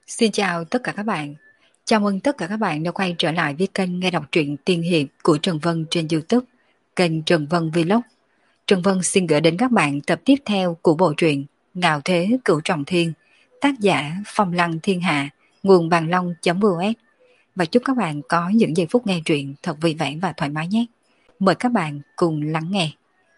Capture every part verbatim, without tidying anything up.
Xin chào tất cả các bạn. Chào mừng tất cả các bạn đã quay trở lại với kênh nghe đọc truyện tiên hiệp của Trần Vân trên YouTube, kênh Trần Vân Vlog. Trần Vân xin gửi đến các bạn tập tiếp theo của bộ truyện Ngạo Thế Cửu Trọng Thiên, tác giả Phong Lăng Thiên Hạ, nguồn bàn long.us. Và chúc các bạn có những giây phút nghe truyện thật vui vẻ và thoải mái nhé. Mời các bạn cùng lắng nghe.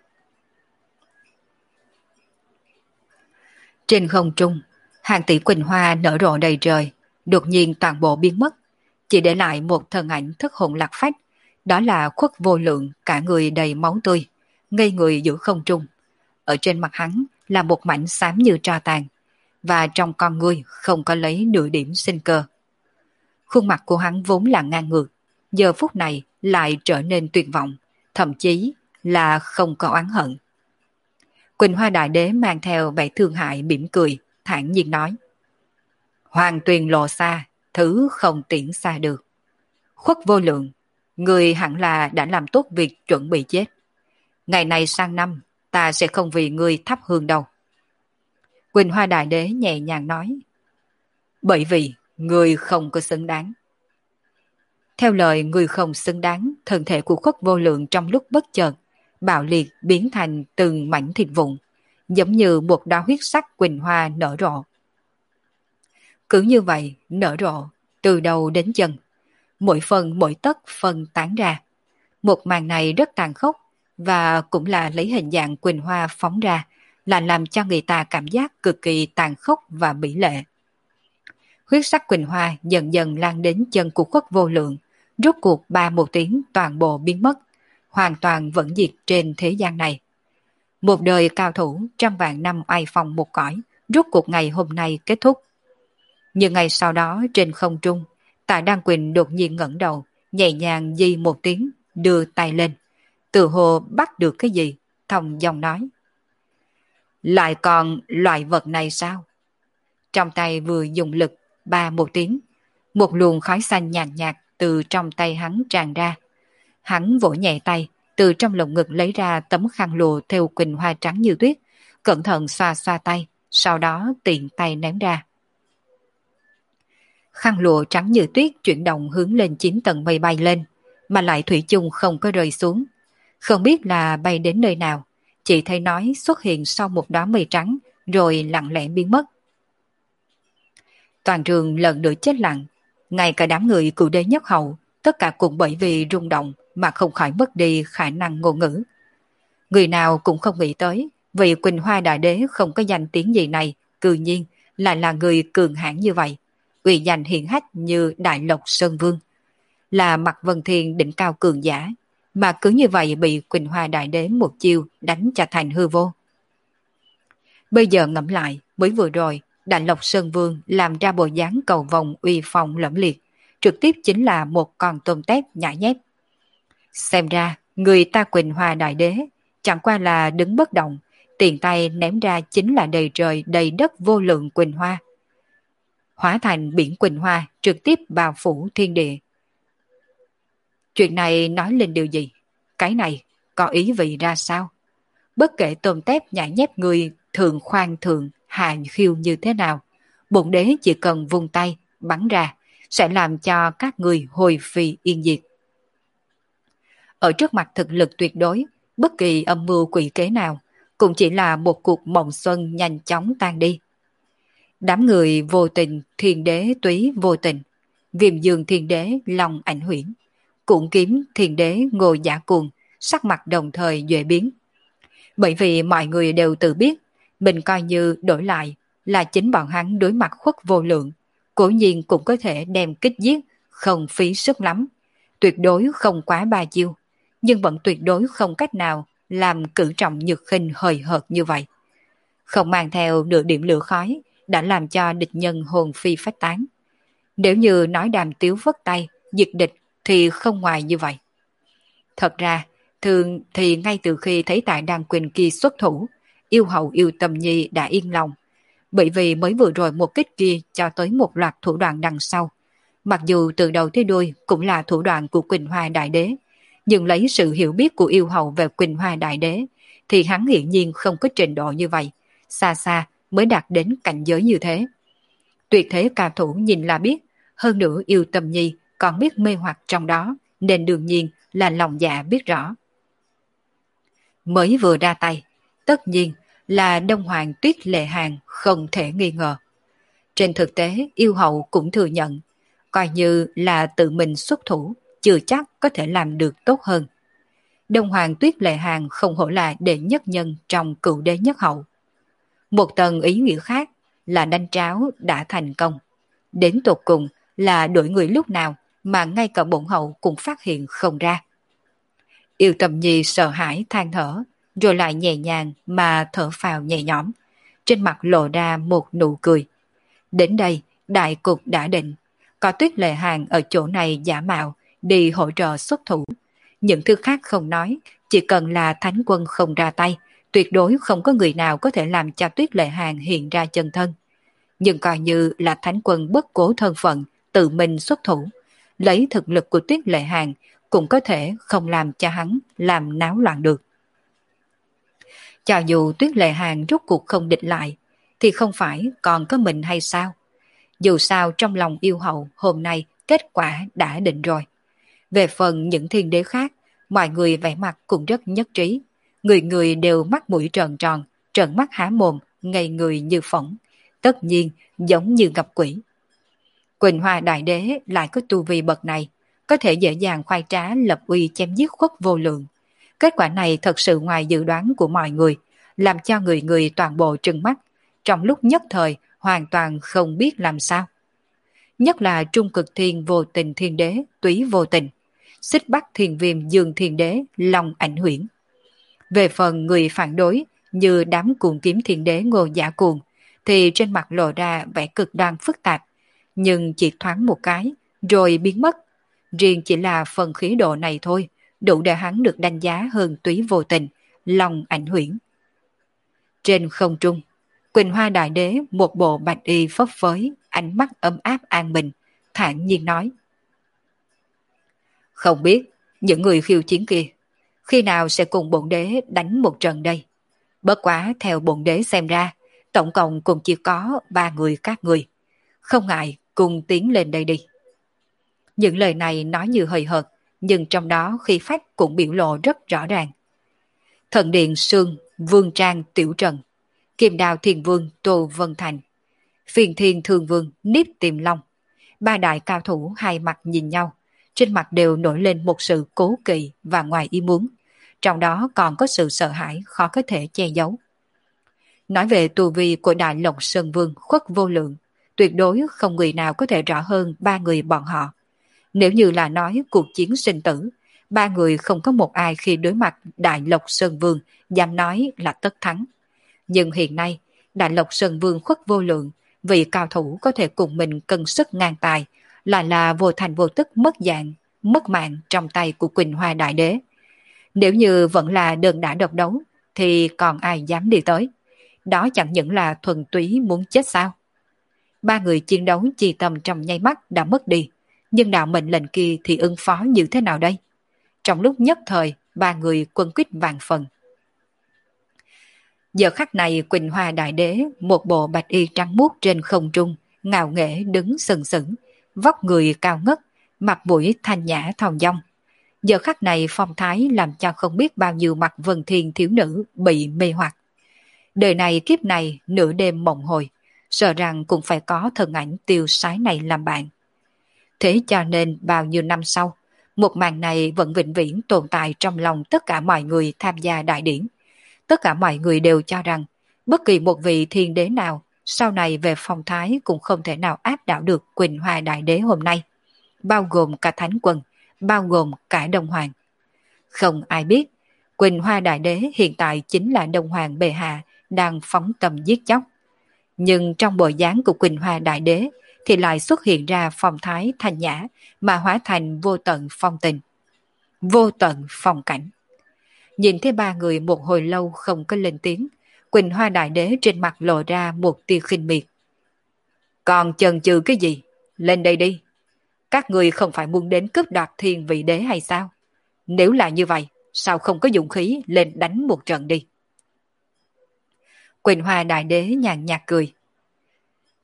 Trên không trung, hàng tỷ quỳnh hoa nở rộ đầy trời, đột nhiên toàn bộ biến mất, chỉ để lại một thân ảnh thất hồn lạc phách, đó là Khuất Vô Lượng, cả người đầy máu tươi, ngây người giữa không trung. Ở trên mặt hắn là một mảnh xám như tro tàn, và trong con ngươi không có lấy nửa điểm sinh cơ. Khuôn mặt của hắn vốn là ngang ngược, giờ phút này lại trở nên tuyệt vọng, thậm chí là không có oán hận. Quỳnh Hoa Đại Đế mang theo vẻ thương hại mỉm cười, thản nhiên nói: Hoàng tuyền lộ xa, thứ không tiễn xa được. Khuất Vô Lượng, người hẳn là đã làm tốt việc chuẩn bị chết. Ngày này sang năm, ta sẽ không vì ngươi thắp hương đâu. Quỳnh Hoa Đại Đế nhẹ nhàng nói: Bởi vì ngươi không có xứng đáng. Theo lời người không xứng đáng, thân thể của Khuất Vô Lượng trong lúc bất chợt bạo liệt biến thành từng mảnh thịt vụn, giống như một đóa huyết sắc quỳnh hoa nở rộ. Cứ như vậy nở rộ từ đầu đến chân, mỗi phần mỗi tấc phân tán ra. Một màn này rất tàn khốc, và cũng là lấy hình dạng quỳnh hoa phóng ra, là làm cho người ta cảm giác cực kỳ tàn khốc và mỹ lệ. Huyết sắc quỳnh hoa dần dần lan đến chân của Khuất Vô Lượng, rốt cuộc ba một tiếng toàn bộ biến mất, hoàn toàn vẫn diệt trên thế gian này. Một đời cao thủ trăm vạn năm oai phong một cõi, rốt cuộc ngày hôm nay kết thúc. Nhưng ngày sau đó trên không trung, Tạ Đan Quỳnh đột nhiên ngẩng đầu, nhẹ nhàng di một tiếng, đưa tay lên, tự hồ bắt được cái gì, thong dong nói: Lại còn loại vật này sao? Trong tay vừa dùng lực, ba một tiếng, một luồng khói xanh nhàn nhạt, nhạt từ trong tay hắn tràn ra. Hắn vỗ nhẹ tay, từ trong lồng ngực lấy ra tấm khăn lụa theo quỳnh hoa trắng như tuyết, cẩn thận xoa xoa tay, sau đó tiện tay ném ra. Khăn lụa trắng như tuyết chuyển động hướng lên chín tầng mây bay lên, mà lại thủy chung không có rơi xuống. Không biết là bay đến nơi nào, chỉ thấy nói xuất hiện sau một đóa mây trắng, rồi lặng lẽ biến mất. Toàn trường lần nữa chết lặng, ngay cả đám người cựu đế nhất hậu, tất cả cũng bởi vì rung động mà không khỏi mất đi khả năng ngôn ngữ. Người nào cũng không nghĩ tới, vì Quỳnh Hoa Đại Đế không có danh tiếng gì này, cư nhiên lại là người cường hãn như vậy, uy danh hiển hách như Đại Lộc Sơn Vương, là Mạc Vân Thiên đỉnh cao cường giả, mà cứ như vậy bị Quỳnh Hoa Đại Đế một chiêu đánh cho thành hư vô. Bây giờ ngẫm lại, mới vừa rồi Đại Lộc Sơn Vương làm ra bộ dáng cầu vồng uy phong lẫm liệt, trực tiếp chính là một con tôm tép nhãi nhép. Xem ra người ta Quỳnh Hoa Đại Đế chẳng qua là đứng bất động, tiền tay ném ra chính là đầy trời đầy đất vô lượng quỳnh hoa, hóa thành biển quỳnh hoa trực tiếp bao phủ thiên địa. Chuyện này nói lên điều gì? Cái này có ý vị ra sao? Bất kể tôm tép nhảy nhép người thường khoan thường hà khiêu như thế nào, bổn đế chỉ cần vung tay bắn ra sẽ làm cho các người hồi phi yên diệt. Ở trước mặt thực lực tuyệt đối, bất kỳ âm mưu quỷ kế nào cũng chỉ là một cuộc mộng xuân nhanh chóng tan đi. Đám người vô tình, thiên đế túy vô tình, viêm dương thiên đế lòng ảnh huyễn, cuộn kiếm thiên đế ngồi giả cuồng, sắc mặt đồng thời duệ biến. Bởi vì mọi người đều tự biết, mình coi như đổi lại là chính bọn hắn đối mặt Khuất Vô Lượng, cố nhiên cũng có thể đem kích giết, không phí sức lắm, tuyệt đối không quá ba chiêu, nhưng vẫn tuyệt đối không cách nào làm cử trọng nhược khinh hời hợt như vậy. Không mang theo nửa điểm lửa khói đã làm cho địch nhân hồn phi phách tán. Nếu như nói đàm tiếu vất tay, diệt địch thì không ngoài như vậy. Thật ra, thường thì ngay từ khi thấy Tạ Đan Quỳnh kia xuất thủ, yêu hậu yêu tâm nhi đã yên lòng. Bởi vì mới vừa rồi một kích kia cho tới một loạt thủ đoạn đằng sau. Mặc dù từ đầu tới đuôi cũng là thủ đoạn của Quỳnh Hoa Đại Đế, nhưng lấy sự hiểu biết của yêu hậu về Quỳnh Hoa Đại Đế, thì hắn hiển nhiên không có trình độ như vậy, xa xa mới đạt đến cảnh giới như thế. Tuyệt thế cao thủ nhìn là biết, hơn nữa Yêu Tâm Nhi còn biết mê hoặc trong đó, nên đương nhiên là lòng dạ biết rõ. Mới vừa ra tay, tất nhiên là Đông Hoàng Tuyết Lệ Hàng không thể nghi ngờ. Trên thực tế, yêu hậu cũng thừa nhận, coi như là tự mình xuất thủ, chưa chắc có thể làm được tốt hơn. Đông Hoàng Tuyết Lệ Hàng không hổ là đệ nhất nhân trong cựu đế nhất hậu. Một tầng ý nghĩa khác là đánh tráo đã thành công. Đến tột cùng là đổi người lúc nào mà ngay cả bổn hậu cũng phát hiện không ra. Yêu Tầm Nhi sợ hãi than thở, rồi lại nhẹ nhàng mà thở phào nhẹ nhõm. Trên mặt lộ ra một nụ cười. Đến đây, đại cục đã định. Có Tuyết Lệ Hàng ở chỗ này giả mạo, đi hỗ trợ xuất thủ. Những thứ khác không nói, chỉ cần là thánh quân không ra tay, tuyệt đối không có người nào có thể làm cho Tuyết Lệ Hàng hiện ra chân thân. Nhưng coi như là thánh quân bất cố thân phận, tự mình xuất thủ, lấy thực lực của Tuyết Lệ Hàng cũng có thể không làm cho hắn làm náo loạn được. Cho dù Tuyết Lệ Hàng rút cuộc không địch lại, thì không phải còn có mình hay sao? Dù sao trong lòng yêu hậu hôm nay kết quả đã định rồi. Về phần những thiên đế khác, mọi người vẻ mặt cũng rất nhất trí. Người người đều mắt mũi tròn tròn, trợn mắt há mồm, ngây người như phỏng. Tất nhiên giống như gặp quỷ. Quỳnh Hoa Đại Đế lại có tu vi bậc này, có thể dễ dàng khoai trá lập uy chém giết khuất vô lượng. Kết quả này thật sự ngoài dự đoán của mọi người, làm cho người người toàn bộ trừng mắt, trong lúc nhất thời hoàn toàn không biết làm sao. Nhất là Trung Cực Thiên Vô Tình Thiên Đế Túy Vô Tình, Xích Bắc Thiên Viêm Dương Thiên Đế Long Ảnh Huyễn. Về phần người phản đối như đám cuồng kiếm thiên đế Ngô Giả Cuồng, thì trên mặt lộ ra vẻ cực đoan phức tạp, nhưng chỉ thoáng một cái rồi biến mất. Riêng chỉ là phần khí độ này thôi, đủ để hắn được đánh giá hơn Túy Vô Tình, Long Ảnh Huyễn. Trên không trung, Quỳnh Hoa Đại Đế một bộ bạch y phấp phới, ánh mắt ấm áp an bình, thản nhiên nói: Không biết những người khiêu chiến kia khi nào sẽ cùng bổn đế đánh một trận đây. Bất quá theo bổn đế xem ra, tổng cộng cũng chỉ có ba người các người. Không ngại cùng tiến lên đây đi. Những lời này nói như hời hợt, nhưng trong đó khí phách cũng biểu lộ rất rõ ràng. Thần Điện Sương, Vương Trang Tiểu Trần, Kim Đào Thiên Vương Tô Vân Thành, Phiền Thiên Thương Vương Niếp Tiềm Long. Ba đại cao thủ hai mặt nhìn nhau, trên mặt đều nổi lên một sự cố kỵ và ngoài ý muốn. Trong đó còn có sự sợ hãi khó có thể che giấu. Nói về tu vi của Đại Lộc Sơn Vương Khuất Vô Lượng, tuyệt đối không người nào có thể rõ hơn ba người bọn họ. Nếu như là nói cuộc chiến sinh tử, ba người không có một ai khi đối mặt Đại Lộc Sơn Vương dám nói là tất thắng. Nhưng hiện nay, Đại Lộc Sơn Vương Khuất Vô Lượng, vị cao thủ có thể cùng mình cân sức ngang tài, lại là vô thành vô tức mất dạng, mất mạng trong tay của Quỳnh Hoa Đại Đế. Nếu như vẫn là đơn đả độc đấu, thì còn ai dám đi tới. Đó chẳng những là thuần túy muốn chết sao. Ba người chiến đấu chi tâm trong nháy mắt đã mất đi, nhưng đạo mệnh lệnh kia thì ứng phó như thế nào đây? Trong lúc nhất thời, ba người quân quyết vạn phần. Giờ khắc này Quỳnh Hoa Đại Đế, một bộ bạch y trắng muốt trên không trung, ngạo nghễ đứng sừng sững, vóc người cao ngất, mặt mũi thanh nhã thong dong. Giờ khắc này phong thái làm cho không biết bao nhiêu mặt vân thiên thiếu nữ bị mê hoặc. Đời này kiếp này nửa đêm mộng hồi, sợ rằng cũng phải có thân ảnh tiêu sái này làm bạn. Thế cho nên bao nhiêu năm sau, một màn này vẫn vĩnh viễn tồn tại trong lòng tất cả mọi người tham gia đại điển. Tất cả mọi người đều cho rằng bất kỳ một vị thiên đế nào sau này về phong thái cũng không thể nào áp đảo được Quỳnh Hoa Đại Đế hôm nay, bao gồm cả Thánh Quân, bao gồm cả Đông Hoàng. Không ai biết, Quỳnh Hoa Đại Đế hiện tại chính là Đông Hoàng bệ hạ đang phóng tầm giết chóc. Nhưng trong bộ dáng của Quỳnh Hoa Đại Đế thì lại xuất hiện ra phong thái thanh nhã mà hóa thành vô tận phong tình, vô tận phong cảnh. Nhìn thấy ba người một hồi lâu không có lên tiếng, Quỳnh Hoa Đại Đế trên mặt lộ ra một tia khinh miệt. Còn chần chừ cái gì? Lên đây đi. Các người không phải muốn đến cướp đoạt thiên vị đế hay sao? Nếu là như vậy, sao không có dụng khí lên đánh một trận đi? Quỳnh Hoa Đại Đế nhàn nhạt cười.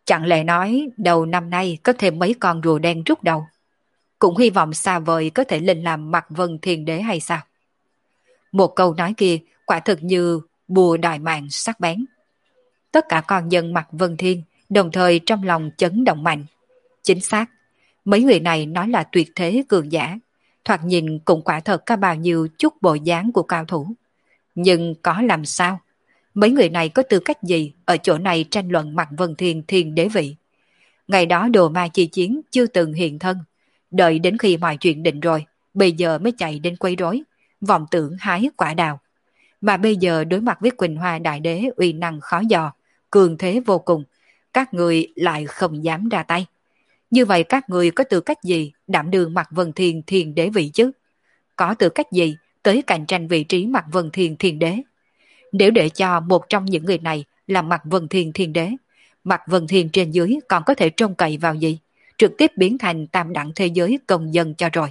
Chẳng lẽ nói đầu năm nay có thêm mấy con rùa đen rút đầu? Cũng hy vọng xa vời có thể lên làm mặt vân thiên đế hay sao? Một câu nói kia quả thực như bùa đại mạng sắc bén. Tất cả con dân mặt vân thiên đồng thời trong lòng chấn động mạnh. Chính xác, mấy người này nói là tuyệt thế cường giả, thoạt nhìn cũng quả thật có bao nhiêu chút bộ dáng của cao thủ. Nhưng có làm sao? Mấy người này có tư cách gì ở chỗ này tranh luận mặt vân thiên thiên đế vị? Ngày đó đồ ma chi chiến chưa từng hiện thân, đợi đến khi mọi chuyện định rồi, bây giờ mới chạy đến quấy rối, vọng tưởng hái quả đào. Mà bây giờ đối mặt với Quỳnh Hoa Đại Đế uy năng khó dò, cường thế vô cùng, các người lại không dám ra tay. Như vậy các người có tư cách gì đảm đương mặt vân thiên thiên đế vị chứ? Có tư cách gì tới cạnh tranh vị trí mặt vân thiên thiên đế? Nếu để cho một trong những người này làm mặt vân thiên thiên đế, mặt vân thiên trên dưới còn có thể trông cậy vào gì? Trực tiếp biến thành tam đẳng thế giới công dân cho rồi.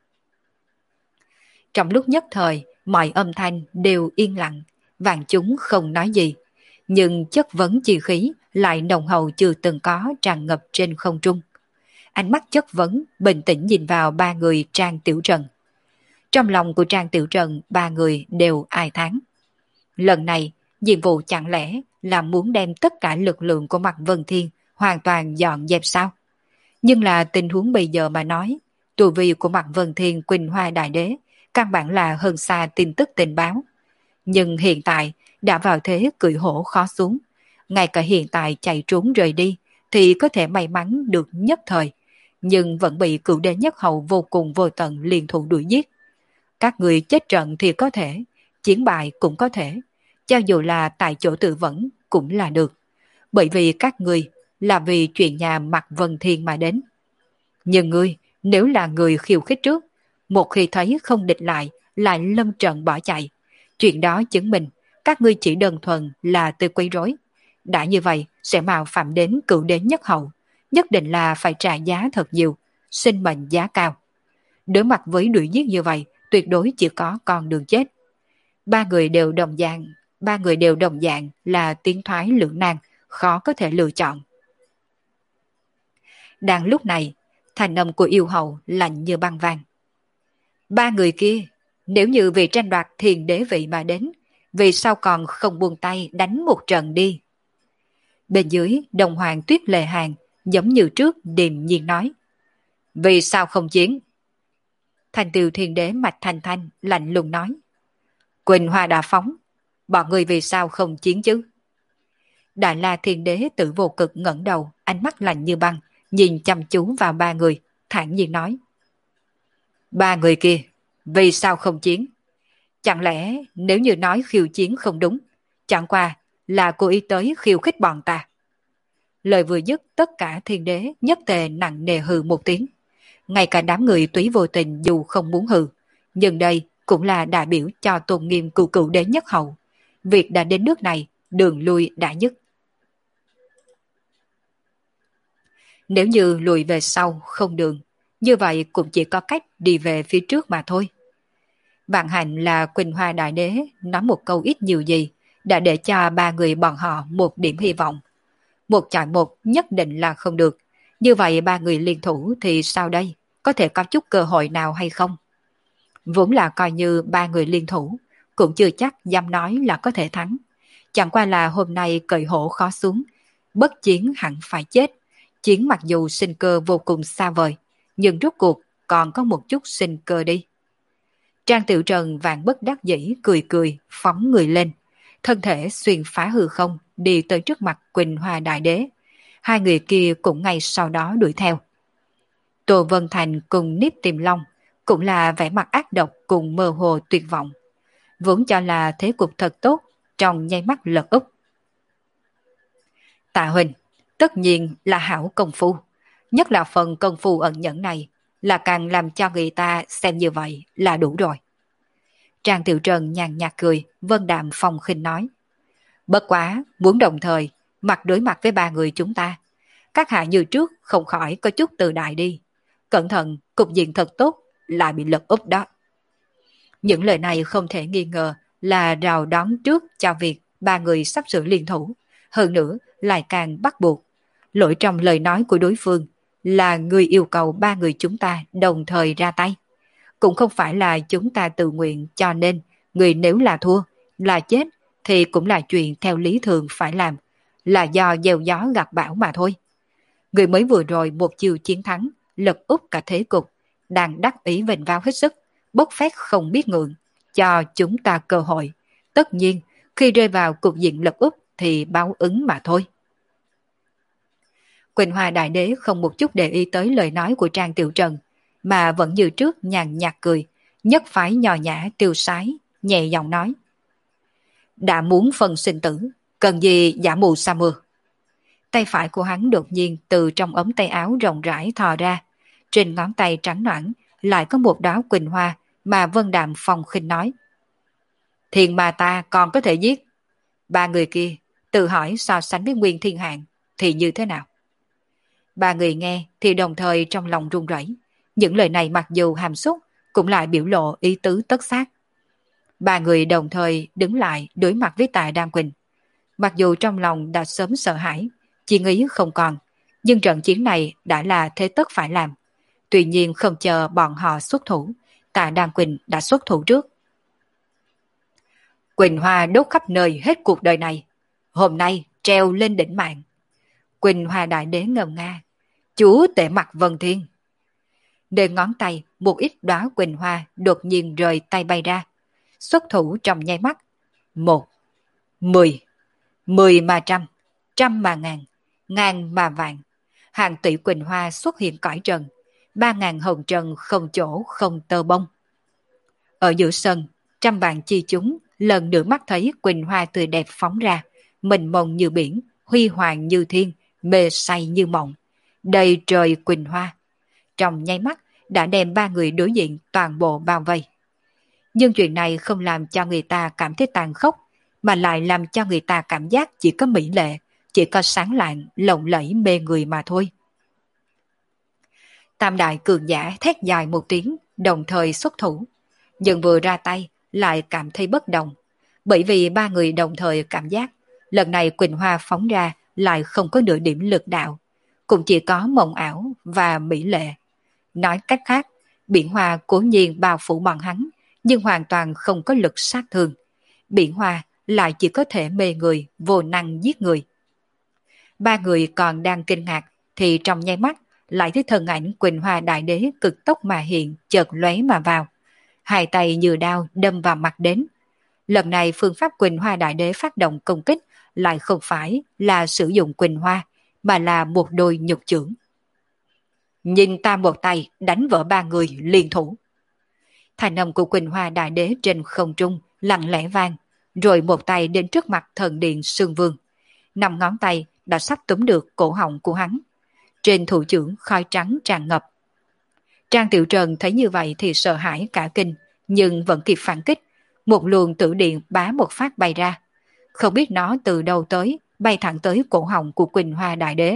Trong lúc nhất thời, mọi âm thanh đều yên lặng, vạn chúng không nói gì. Nhưng chất vấn chi khí lại nồng hậu chưa từng có tràn ngập trên không trung. Ánh mắt chất vấn bình tĩnh nhìn vào ba người Trang Tiểu Trần. Trong lòng của Trang Tiểu Trần, ba người đều ai thán. Lần này, nhiệm vụ chẳng lẽ là muốn đem tất cả lực lượng của mặt Vân Thiên hoàn toàn dọn dẹp sao? Nhưng là tình huống bây giờ mà nói, tu vi của mặt Vân Thiên Quỳnh Hoa Đại Đế căn bản là hơn xa tin tức tình báo. Nhưng hiện tại đã vào thế cưỡi hổ khó xuống. Ngay cả hiện tại chạy trốn rời đi thì có thể may mắn được nhất thời, nhưng vẫn bị cửu đế nhất hậu vô cùng vô tận liên thủ đuổi giết. Các người chết trận thì có thể, chiến bại cũng có thể, cho dù là tại chỗ tự vẫn cũng là được. Bởi vì các người là vì chuyện nhà mặt Vân Thiên mà đến. Nhưng ngươi, nếu là người khiêu khích trước, một khi thấy không địch lại, lại lâm trận bỏ chạy. Chuyện đó chứng minh, các ngươi chỉ đơn thuần là từ quấy rối. Đã như vậy, sẽ mạo phạm đến cửu đế nhất hậu. Nhất định là phải trả giá thật nhiều, sinh mệnh giá cao. Đối mặt với đuổi giết như vậy, tuyệt đối chỉ có con đường chết. Ba người đều đồng dạng, ba người đều đồng dạng là tiến thoái lưỡng nan, khó có thể lựa chọn. Đang lúc này, thành âm của yêu hậu lạnh như băng vàng. Ba người kia, nếu như vì tranh đoạt thiền đế vị mà đến, vì sao còn không buông tay đánh một trận đi? Bên dưới, đồng hoàng Tuyết Lệ Hàng giống như trước điềm nhiên nói. Vì sao không chiến? Thành Tiều Thiên Đế Mạch Thanh Thanh lạnh lùng nói. Quỳnh Hoa đã phóng, bọn người vì sao không chiến chứ? Đại La Thiên Đế Tử Vô Cực ngẩng đầu, ánh mắt lạnh như băng, nhìn chăm chú vào ba người, thản nhiên nói. Ba người kia, vì sao không chiến? Chẳng lẽ nếu như nói khiêu chiến không đúng, chẳng qua là cố ý tới khiêu khích bọn ta? Lời vừa dứt, tất cả thiên đế nhất tề nặng nề hừ một tiếng. Ngay cả đám người Túy Vô Tình dù không muốn hừ, nhưng đây cũng là đại biểu cho tôn nghiêm cựu cựu đế nhất hậu. Việc đã đến nước này, đường lui đã dứt. Nếu như lùi về sau không đường, như vậy cũng chỉ có cách đi về phía trước mà thôi. Vạn hạnh là Quỳnh Hoa Đại Đế nói một câu ít nhiều gì, đã để cho ba người bọn họ một điểm hy vọng. Một chọi một nhất định là không được, như vậy ba người liên thủ thì sao đây? Có thể có chút cơ hội nào hay không? Vốn là coi như ba người liên thủ, cũng chưa chắc dám nói là có thể thắng. Chẳng qua là hôm nay cởi hổ khó xuống, bất chiến hẳn phải chết. Chiến mặc dù sinh cơ vô cùng xa vời, nhưng rốt cuộc còn có một chút sinh cơ đi. Trang Tiểu Trần vạn bất đắc dĩ cười cười, phóng người lên. Thân thể xuyên phá hư không, đi tới trước mặt Quỳnh Hoa Đại Đế. Hai người kia cũng ngay sau đó đuổi theo. Tô Vân Thành cùng Niếp Tiềm Long cũng là vẻ mặt ác độc cùng mơ hồ tuyệt vọng. Vốn cho là thế cục thật tốt, trong nháy mắt lật úp. Tạ Huỳnh, tất nhiên là hảo công phu. Nhất là phần công phu ẩn nhẫn này, là càng làm cho người ta xem như vậy là đủ rồi. Trang Tiểu Trần nhàn nhạt cười, vân đạm phong khinh nói. Bất quá, muốn đồng thời, mặt đối mặt với ba người chúng ta. Các hạ như trước không khỏi có chút từ đại đi. Cẩn thận, cục diện thật tốt, lại bị lật úp đó. Những lời này không thể nghi ngờ là rào đón trước cho việc ba người sắp sửa liên thủ. Hơn nữa, lại càng bắt buộc. Lỗi trong lời nói của đối phương là người yêu cầu ba người chúng ta đồng thời ra tay. Cũng không phải là chúng ta tự nguyện, cho nên người nếu là thua, là chết thì cũng là chuyện theo lý thường phải làm, là do gieo gió gặt bão mà thôi. Người mới vừa rồi một chiều chiến thắng, lật úp cả thế cục, đang đắc ý vênh váo hết sức, bốc phét không biết ngượng, cho chúng ta cơ hội. Tất nhiên, khi rơi vào cục diện lật úp thì báo ứng mà thôi. Quỳnh Hoa Đại Đế không một chút để ý tới lời nói của Trang Tiểu Trần, mà vẫn như trước nhàn nhạt cười, nhất phái nhò nhã tiêu sái, nhẹ giọng nói. Đã muốn phần sinh tử, cần gì giả mù sa mưa. Tay phải của hắn đột nhiên từ trong ống tay áo rộng rãi thò ra, trên ngón tay trắng nõn lại có một đóa quỳnh hoa mà Vân Đạm Phong khinh nói. Thiên ma ta còn có thể giết. Ba người kia tự hỏi so sánh với Nguyên Thiên Hạng thì như thế nào? Ba người nghe thì đồng thời trong lòng run rẩy. Những lời này mặc dù hàm xúc cũng lại biểu lộ ý tứ tất xác. Ba người đồng thời đứng lại đối mặt với Tạ Đan Quỳnh. Mặc dù trong lòng đã sớm sợ hãi, chỉ nghĩ không còn, nhưng trận chiến này đã là thế tất phải làm. Tuy nhiên không chờ bọn họ xuất thủ, Tạ Đan Quỳnh đã xuất thủ trước. Quỳnh Hoa đốt khắp nơi hết cuộc đời này, hôm nay treo lên đỉnh mạng. Quỳnh Hoa Đại Đế ngầm nga, chúa tể mặt Vân Thiên. Nơi ngón tay một ít đóa quỳnh hoa đột nhiên rời tay bay ra, xuất thủ trong nháy mắt. Một, mười, mười mà trăm, trăm mà ngàn, ngàn mà vạn. Hàng tỷ quỳnh hoa xuất hiện cõi trần, ba ngàn hồng trần không chỗ không tơ bông. Ở giữa sân, trăm vạn chi chúng lần nữa mắt thấy quỳnh hoa tươi đẹp phóng ra, mình mông như biển, huy hoàng như thiên, mê say như mộng, đầy trời quỳnh hoa. Trong nháy mắt đã đem ba người đối diện toàn bộ bao vây. Nhưng chuyện này không làm cho người ta cảm thấy tàn khốc, mà lại làm cho người ta cảm giác chỉ có mỹ lệ, chỉ có sáng lạng, lộng lẫy mê người mà thôi. Tam đại cường giả thét dài một tiếng, đồng thời xuất thủ. Nhưng vừa ra tay, lại cảm thấy bất đồng. Bởi vì ba người đồng thời cảm giác, lần này quỳnh hoa phóng ra lại không có nửa điểm lực đạo, cũng chỉ có mộng ảo và mỹ lệ. Nói cách khác, biển hoa cố nhiên bao phủ bọn hắn, nhưng hoàn toàn không có lực sát thương. Biển hoa lại chỉ có thể mê người, vô năng giết người. Ba người còn đang kinh ngạc, thì trong nháy mắt, lại thấy thân ảnh Quỳnh Hoa Đại Đế cực tốc mà hiện, chợt lóe mà vào. Hai tay như đao đâm vào mặt đến. Lần này phương pháp Quỳnh Hoa Đại Đế phát động công kích lại không phải là sử dụng Quỳnh Hoa, mà là một đôi nhục chưởng. Nhìn ta một tay đánh vỡ ba người liên thủ. Thành âm của Quỳnh Hoa Đại Đế trên không trung lặng lẽ vang, rồi một tay đến trước mặt thần điện Sương Vương. Năm ngón tay đã sắp túm được cổ họng của hắn. Trên thủ trưởng khói trắng tràn ngập. Trang Tiểu Trần thấy như vậy thì sợ hãi cả kinh, nhưng vẫn kịp phản kích. Một luồng tử điện bá một phát bay ra. Không biết nó từ đâu tới, bay thẳng tới cổ họng của Quỳnh Hoa Đại Đế.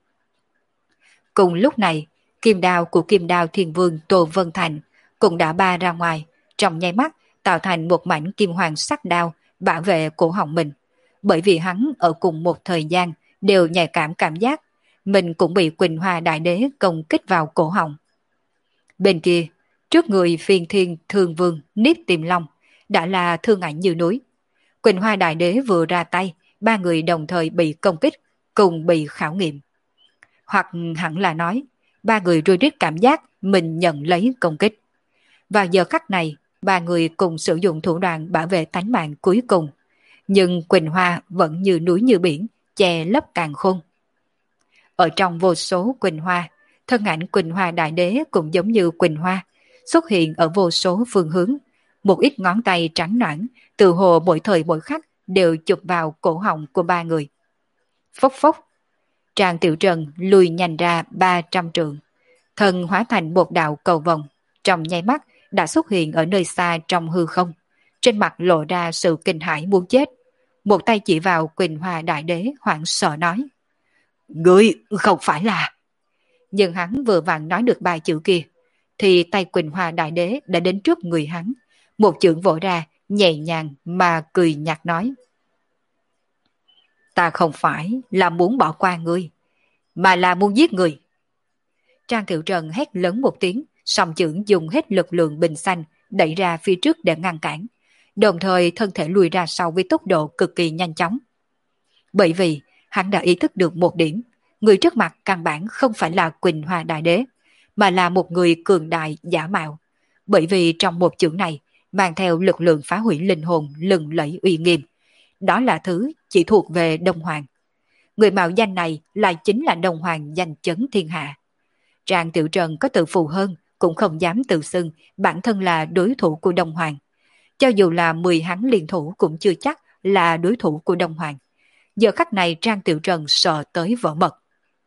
Cùng lúc này, kim đao của kim đao thiên vương Tô Vân Thành cũng đã ba ra ngoài, trong nháy mắt tạo thành một mảnh kim hoàng sắc đao bảo vệ cổ họng mình. Bởi vì hắn ở cùng một thời gian đều nhạy cảm cảm giác mình cũng bị Quỳnh Hoa Đại Đế công kích vào cổ họng. Bên kia, trước người phiên thiên thương vương Niếp Tiềm Long đã là thương ảnh như núi. Quỳnh Hoa Đại Đế vừa ra tay, ba người đồng thời bị công kích, cùng bị khảo nghiệm. Hoặc hẳn là nói, ba người rối rít cảm giác mình nhận lấy công kích. Vào giờ khắc này, ba người cùng sử dụng thủ đoạn bảo vệ tánh mạng cuối cùng. Nhưng Quỳnh Hoa vẫn như núi như biển, che lấp càn khôn. Ở trong vô số Quỳnh Hoa, thân ảnh Quỳnh Hoa Đại Đế cũng giống như Quỳnh Hoa, xuất hiện ở vô số phương hướng. Một ít ngón tay trắng nõn, từ hồ mỗi thời mỗi khắc đều chụp vào cổ họng của ba người. Phốc phốc, Trang Tiểu Trần lùi nhanh ra ba trăm trượng. Thân hóa thành một đạo cầu vồng, trong nháy mắt đã xuất hiện ở nơi xa trong hư không. Trên mặt lộ ra sự kinh hãi muốn chết. Một tay chỉ vào Quỳnh Hoa Đại Đế hoảng sợ nói. Ngươi không phải là... Nhưng hắn vừa vặn nói được ba chữ kia, thì tay Quỳnh Hoa Đại Đế đã đến trước người hắn. Một chưởng vỗ ra, nhẹ nhàng mà cười nhạt nói. Ta không phải là muốn bỏ qua ngươi. mà là muốn giết người. Trang Tiểu Trần hét lớn một tiếng, song chưởng dùng hết lực lượng bình xanh đẩy ra phía trước để ngăn cản, đồng thời thân thể lùi ra sau với tốc độ cực kỳ nhanh chóng. Bởi vì hắn đã ý thức được một điểm, người trước mặt căn bản không phải là Quỳnh Hoa Đại Đế, mà là một người cường đại giả mạo. Bởi vì trong một chưởng này mang theo lực lượng phá hủy linh hồn lừng lẫy uy nghiêm, đó là thứ chỉ thuộc về Đông Hoàng. Người mạo danh này lại chính là Đông Hoàng danh chấn thiên hạ. Trang Tiểu Trần có tự phụ hơn cũng không dám tự xưng bản thân là đối thủ của Đông Hoàng. Cho dù là mười hắn liên thủ cũng chưa chắc là đối thủ của Đông Hoàng. Giờ khắc này Trang Tiểu Trần sợ tới vỡ mật.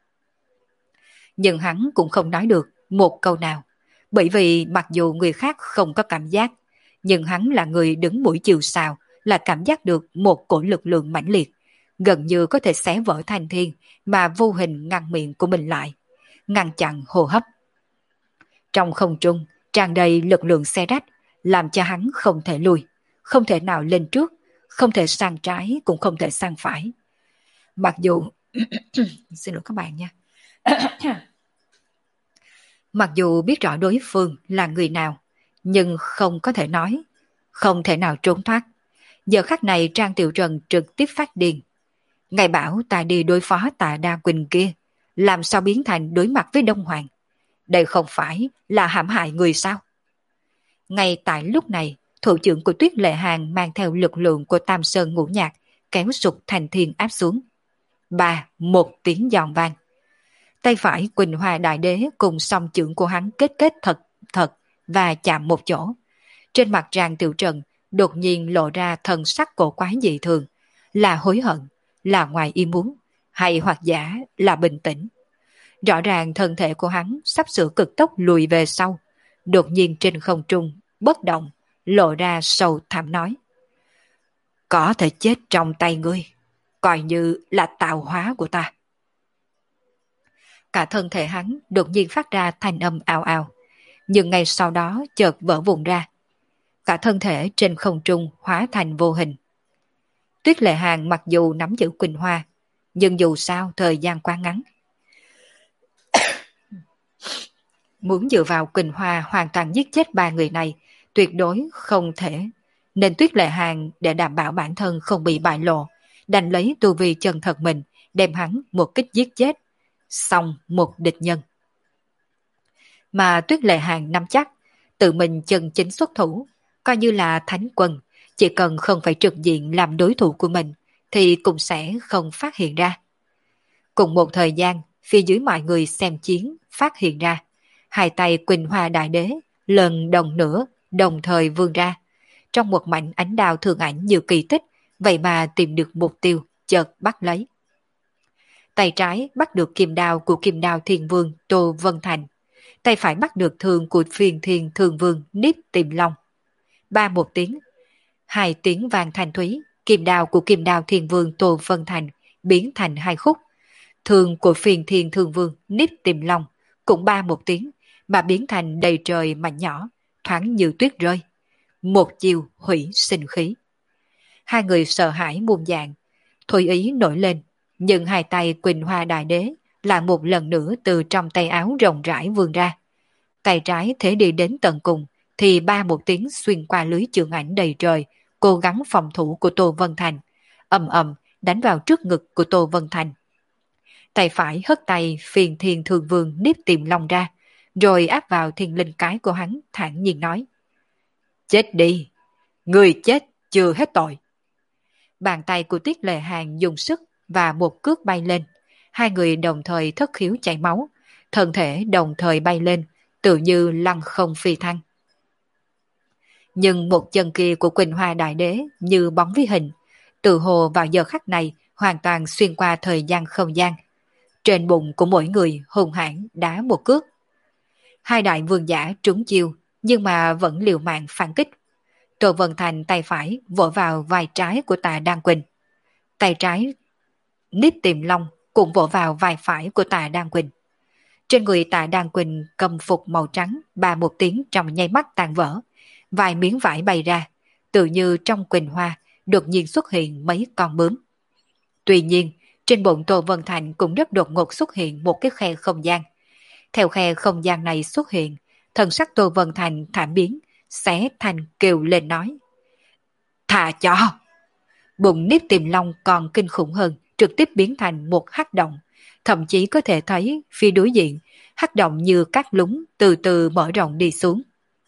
Nhưng hắn cũng không nói được một câu nào. Bởi vì mặc dù người khác không có cảm giác, nhưng hắn là người đứng mũi chịu sào, là cảm giác được một cổ lực lượng mãnh liệt, gần như có thể xé vỡ thanh thiên mà vô hình ngăn miệng của mình lại, ngăn chặn hô hấp. Trong không trung tràn đầy lực lượng xé rách, làm cho hắn không thể lùi, không thể nào lên trước, không thể sang trái cũng không thể sang phải. Mặc dù xin lỗi các bạn nha. Mặc dù biết rõ đối phương là người nào, nhưng không có thể nói, không thể nào trốn thoát. Giờ khắc này Trang Tiểu Trần trực tiếp phát điên. Ngài bảo ta đi đối phó Tạ Đa Quỳnh kia, làm sao biến thành đối mặt với Đông Hoàng? Đây không phải là hãm hại người sao? Ngay tại lúc này, thủ trưởng của Tuyết Lệ Hàn mang theo lực lượng của Tam Sơn Ngũ Nhạc kéo sụt thành thiên áp xuống. Ba, một tiếng giòn vang. Tay phải Quỳnh Hoa Đại Đế cùng song chưởng của hắn kết kết thật thật và chạm một chỗ. Trên mặt Trang Tiểu Trần đột nhiên lộ ra thần sắc cổ quái dị thường, là hối hận, là ngoài ý muốn, hay hoặc giả là bình tĩnh. Rõ ràng thân thể của hắn sắp sửa cực tốc lùi về sau, đột nhiên trên không trung, bất động, lộ ra sầu thảm nói. Có thể chết trong tay ngươi, coi như là tạo hóa của ta. Cả thân thể hắn đột nhiên phát ra thanh âm ào ào, nhưng ngay sau đó chợt vỡ vụn ra. Cả thân thể trên không trung hóa thành vô hình. Tuyết Lệ Hàn mặc dù nắm giữ Quỳnh Hoa, nhưng dù sao thời gian quá ngắn. Muốn dựa vào Quỳnh Hoa hoàn toàn giết chết ba người này tuyệt đối không thể, nên Tuyết Lệ Hàn để đảm bảo bản thân không bị bại lộ, đành lấy tu vi chân thật mình đem hắn một kích giết chết, xong một địch nhân. Mà Tuyết Lệ Hàn nắm chắc tự mình chân chính xuất thủ, coi như là thánh quân, chỉ cần không phải trực diện làm đối thủ của mình thì cũng sẽ không phát hiện ra. Cùng một thời gian, phía dưới mọi người xem chiến phát hiện ra, hai tay Quỳnh Hoa Đại Đế lần đồng nữa đồng thời vươn ra, trong một mảnh ánh đao thường ảnh như kỳ tích, vậy mà tìm được mục tiêu, chợt bắt lấy. Tay trái bắt được kim đao của kim đao thiên vương Tô Vân Thành, tay phải bắt được thương của phiền thiên thường vương Niếp Tìm Long. Ba một tiếng, hai tiếng vàng thanh thúy, kim đao của kim đao thiên vương Tô Vân Thành biến thành hai khúc. Thương của phiền thiên thường vương Niếp Tìm Long cũng ba một tiếng mà biến thành đầy trời mảnh nhỏ, thoáng như tuyết rơi. Một chiều hủy sinh khí. Hai người sợ hãi muôn dạng, thủy ý nổi lên, nhưng hai tay Quỳnh Hoa Đại Đế lại một lần nữa từ trong tay áo rộng rãi vươn ra. Tay trái thế đi đến tận cùng, thì ba một tiếng xuyên qua lưới chưởng ảnh đầy trời, cố gắng phòng thủ của Tô Vân Thành, ầm ầm đánh vào trước ngực của Tô Vân Thành. Tay phải hất tay phiền thiên thường vương Niếp Tìm Long ra, rồi áp vào thiên linh cái của hắn, thản nhiên nói. Chết đi, người chết chưa hết tội. Bàn tay của Tiết Lệ Hàn dùng sức và một cước bay lên, hai người đồng thời thất khiếu chảy máu, thân thể đồng thời bay lên, tự như lăng không phi thăng. Nhưng một chân kia của Quỳnh Hoa Đại Đế như bóng với hình, tự hồ vào giờ khắc này hoàn toàn xuyên qua thời gian không gian. Trên bụng của mỗi người hùng hãn đá một cước. Hai đại vương giả trúng chiêu, nhưng mà vẫn liều mạng phản kích. Tô Vân Thành tay phải vỗ vào vai trái của Tạ Đan Quỳnh. Tay trái Niếp Tìm Long cũng vỗ vào vai phải của Tạ Đan Quỳnh. Trên người Tạ Đan Quỳnh cầm phục màu trắng, ba một tiếng trong nháy mắt tan vỡ. Vài miếng vải bay ra, tự như trong Quỳnh Hoa đột nhiên xuất hiện mấy con bướm. Tuy nhiên, trên bụng Tô Vân Thành cũng rất đột ngột xuất hiện một cái khe không gian. Theo khe không gian này xuất hiện, thần sắc Tô Vân Thành thảm biến, xé thành kêu lên nói. Thà cho! Bụng Niếp Tiềm Long còn kinh khủng hơn, trực tiếp biến thành một hắc động. Thậm chí có thể thấy phía đối diện, hắc động như các lúng từ từ mở rộng đi xuống.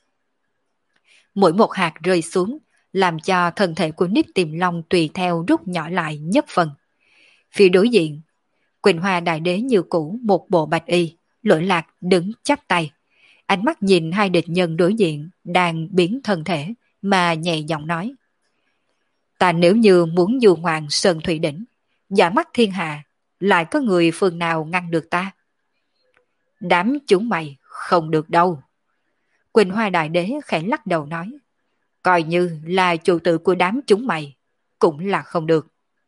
Mỗi một hạt rơi xuống, làm cho thân thể của Niếp Tiềm Long tùy theo rút nhỏ lại nhất phần. Phía đối diện, Quỳnh Hoa Đại Đế như cũ một bộ bạch y, lỗi lạc đứng chắp tay. Ánh mắt nhìn hai địch nhân đối diện đang biến thân thể mà nhẹ giọng nói. Ta nếu như muốn du ngoạn Sơn Thủy Đỉnh, giả mắt thiên hạ, lại có người phương nào ngăn được ta? Đám chúng mày không được đâu. Quỳnh Hoa Đại Đế khẽ lắc đầu nói. Coi như là chủ tử của đám chúng mày, cũng là không được.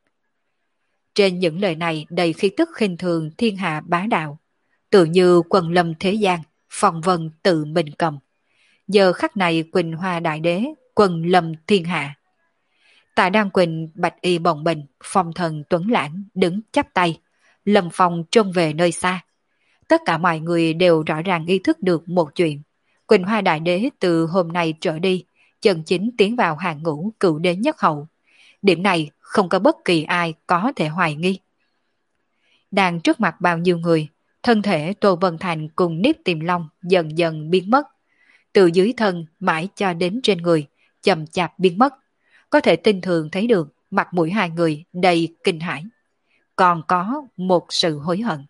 Trên những lời này đầy khí tức khinh thường thiên hạ bá đạo, tự như quần lâm thế gian, phong vân tự mình cầm. Giờ khắc này Quỳnh Hoa Đại Đế, quần lâm thiên hạ. Tạ Đan Quỳnh bạch y bồng bình, phong thần tuấn lãng đứng chắp tay, Lâm Phong trông về nơi xa. Tất cả mọi người đều rõ ràng ý thức được một chuyện. Quỳnh Hoa Đại Đế từ hôm nay trở đi, chân chính tiến vào hàng ngũ cựu đế nhất hậu. Điểm này không có bất kỳ ai có thể hoài nghi. Đang trước mặt bao nhiêu người, thân thể Tô Vân Thành cùng Niếp Tiềm Long dần dần biến mất. Từ dưới thân mãi cho đến trên người, chậm chạp biến mất. Có thể tinh thường thấy được mặt mũi hai người đầy kinh hãi. Còn có một sự hối hận.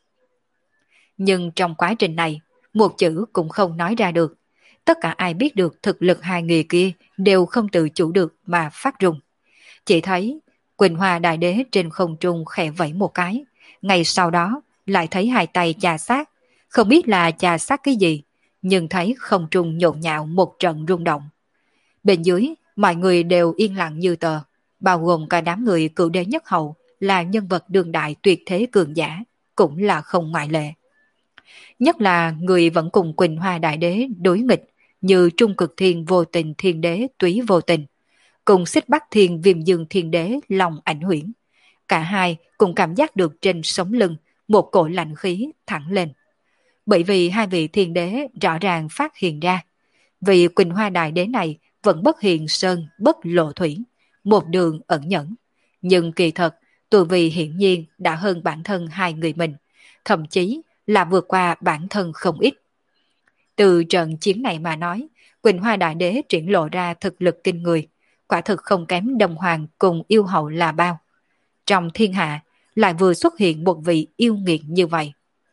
Nhưng trong quá trình này, một chữ cũng không nói ra được. Tất cả ai biết được thực lực hai người kia đều không tự chủ được mà phát run. Chỉ thấy Quỳnh Hoa Đại Đế trên không trung khẽ vẫy một cái. Ngay sau đó lại thấy hai tay chà sát. Không biết là chà sát cái gì, nhưng thấy không trung nhộn nhạo một trận rung động. Bên dưới, mọi người đều yên lặng như tờ, bao gồm cả đám người cựu đế nhất hậu là nhân vật đương đại tuyệt thế cường giả, cũng là không ngoại lệ. Nhất là người vẫn cùng Quỳnh Hoa Đại Đế đối nghịch như Trung Cực Thiên Vô Tình Thiên Đế Túy Vô Tình, cùng Xích Bắc Thiên Viêm Dương Thiên Đế Lòng Ảnh Huyễn. Cả hai cùng cảm giác được trên sống lưng một cổ lạnh khí thẳng lên. Bởi vì hai vị thiên đế rõ ràng phát hiện ra, vì Quỳnh Hoa Đại Đế này vẫn bất hiện sơn bất lộ thủy, một đường ẩn nhẫn. Nhưng kỳ thật, tu vi hiển nhiên đã hơn bản thân hai người mình, thậm chí là vượt qua bản thân không ít. Từ trận chiến này mà nói, Quỳnh Hoa Đại Đế triển lộ ra thực lực kinh người, quả thực không kém Đông Hoàng cùng yêu hậu là bao. Trong thiên hạ, lại vừa xuất hiện một vị yêu nghiệt như vậy.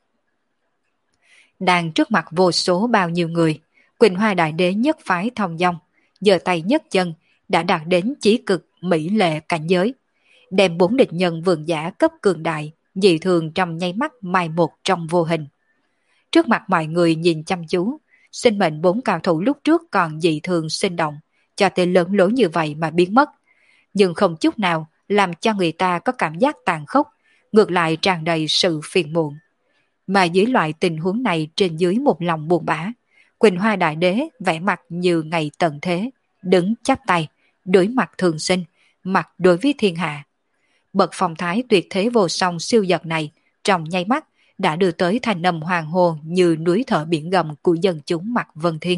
Đang trước mặt vô số bao nhiêu người, Quỳnh Hoa Đại Đế nhất phái thông dong, giơ tay nhất chân đã đạt đến chí cực mỹ lệ cảnh giới, đem bốn địch nhân vườn giả cấp cường đại, dị thường trong nháy mắt mai một trong vô hình. Trước mặt mọi người nhìn chăm chú, sinh mệnh bốn cao thủ lúc trước còn dị thường sinh động, cho tên lớn lối như vậy mà biến mất, nhưng không chút nào làm cho người ta có cảm giác tàn khốc, ngược lại tràn đầy sự phiền muộn. Mà dưới loại tình huống này trên dưới một lòng buồn bã, Quỳnh Hoa Đại Đế vẻ mặt như ngày tận thế, đứng chắp tay, đối mặt thường sinh, mặt đối với thiên hạ. Bậc phong thái tuyệt thế vô song siêu giật này, trong nháy mắt đã đưa tới thành âm hoàng hồ như núi thở biển gầm của dân chúng mặt Vân Thiên.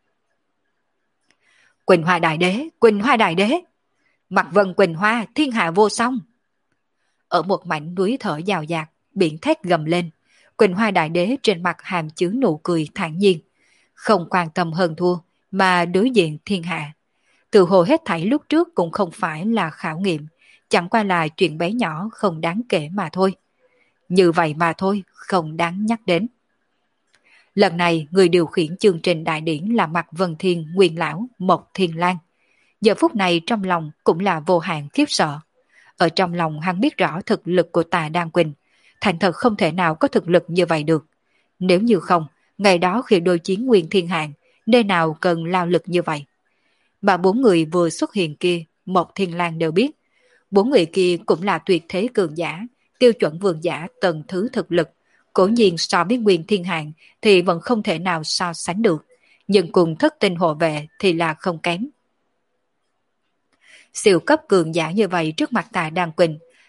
Quỳnh Hoa Đại Đế, Quỳnh Hoa Đại Đế, mặt Vân Quỳnh Hoa, thiên hạ vô song. Ở một mảnh núi thở giàu dạt, biển thét gầm lên, Quỳnh Hoa Đại Đế trên mặt hàm chứa nụ cười thản nhiên, không quan tâm hơn thua mà đối diện thiên hạ. Từ hồ hết thảy lúc trước cũng không phải là khảo nghiệm, chẳng qua là chuyện bé nhỏ không đáng kể mà thôi. Như vậy mà thôi, không đáng nhắc đến. Lần này người điều khiển chương trình đại điển là Mạc Vân Thiên Nguyên Lão Mộc Thiên Lan. Giờ phút này trong lòng cũng là vô hạn khiếp sợ. Ở trong lòng hắn biết rõ thực lực của Tà Đan Quỳnh, thành thật không thể nào có thực lực như vậy được. Nếu như không, ngày đó khi đối chiến Nguyên Thiên Hạng, nơi nào cần lao lực như vậy. Mà bốn người vừa xuất hiện kia, Mộc Thiên Lan đều biết. Bốn người kia cũng là tuyệt thế cường giả, tiêu chuẩn vương giả tầng thứ thực lực. Cố nhiên so với Nguyên Thiên Hạng thì vẫn không thể nào so sánh được, nhưng cùng thất tinh hộ vệ thì là không kém. Siêu cấp cường giả như vậy trước mặt Tà Đan Quỳnh,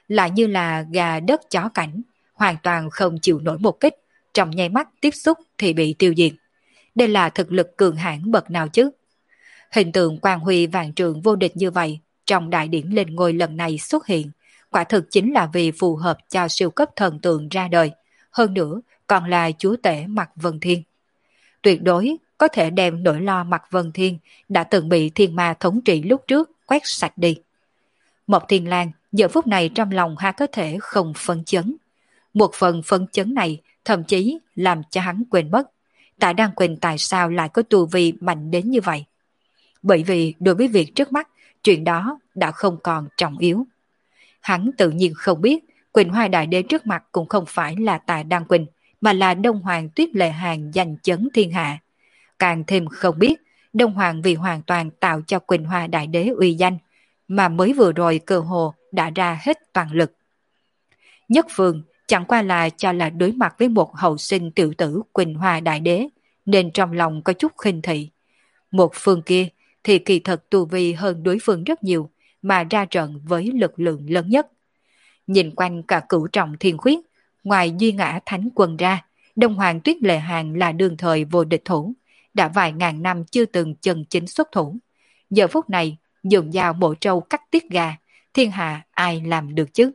lại như là gà đất chó cảnh, hoàn toàn không chịu nổi một kích, trong nháy mắt tiếp xúc thì bị tiêu diệt. Đây là thực lực cường hãn bậc nào chứ? Hình tượng quang huy vạn trượng vô địch như vậy trong đại điển lên ngôi lần này xuất hiện, quả thực chính là vì phù hợp cho siêu cấp thần tượng ra đời, hơn nữa còn là chúa tể Mạc Vân Thiên. Tuyệt đối có thể đem nỗi lo Mạc Vân Thiên đã từng bị thiên ma thống trị lúc trước quét sạch đi. Mộc Thiên Lang giờ phút này trong lòng ha có thể không phân chấn. Một phần phân chấn này thậm chí làm cho hắn quên mất Tạ Đăng Quỳnh tại sao lại có tu vi mạnh đến như vậy. Bởi vì đối với việc trước mắt, chuyện đó đã không còn trọng yếu. Hắn tự nhiên không biết Quỳnh Hoa Đại Đế trước mặt cũng không phải là Tạ Đăng Quỳnh, mà là Đông Hoàng Tuyết Lệ Hàn giành chấn thiên hạ. Càng thêm không biết Đông Hoàng vì hoàn toàn tạo cho Quỳnh Hoa Đại Đế uy danh, mà mới vừa rồi cơ hồ đã ra hết toàn lực. Nhất Phương chẳng qua là cho là đối mặt với một hậu sinh tiểu tử Quỳnh Hoa Đại Đế, nên trong lòng có chút khinh thị. Một phương kia thì kỳ thật tu vi hơn đối phương rất nhiều, mà ra trận với lực lượng lớn nhất. Nhìn quanh cả cửu trọng thiên khuyết, ngoài Duy Ngã Thánh Quân ra, Đông Hoàng Tuyết Lệ Hàn là đương thời vô địch thủ, đã vài ngàn năm chưa từng chân chính xuất thủ. Giờ phút này, dùng dao bổ trâu cắt tiết gà, thiên hạ ai làm được chứ?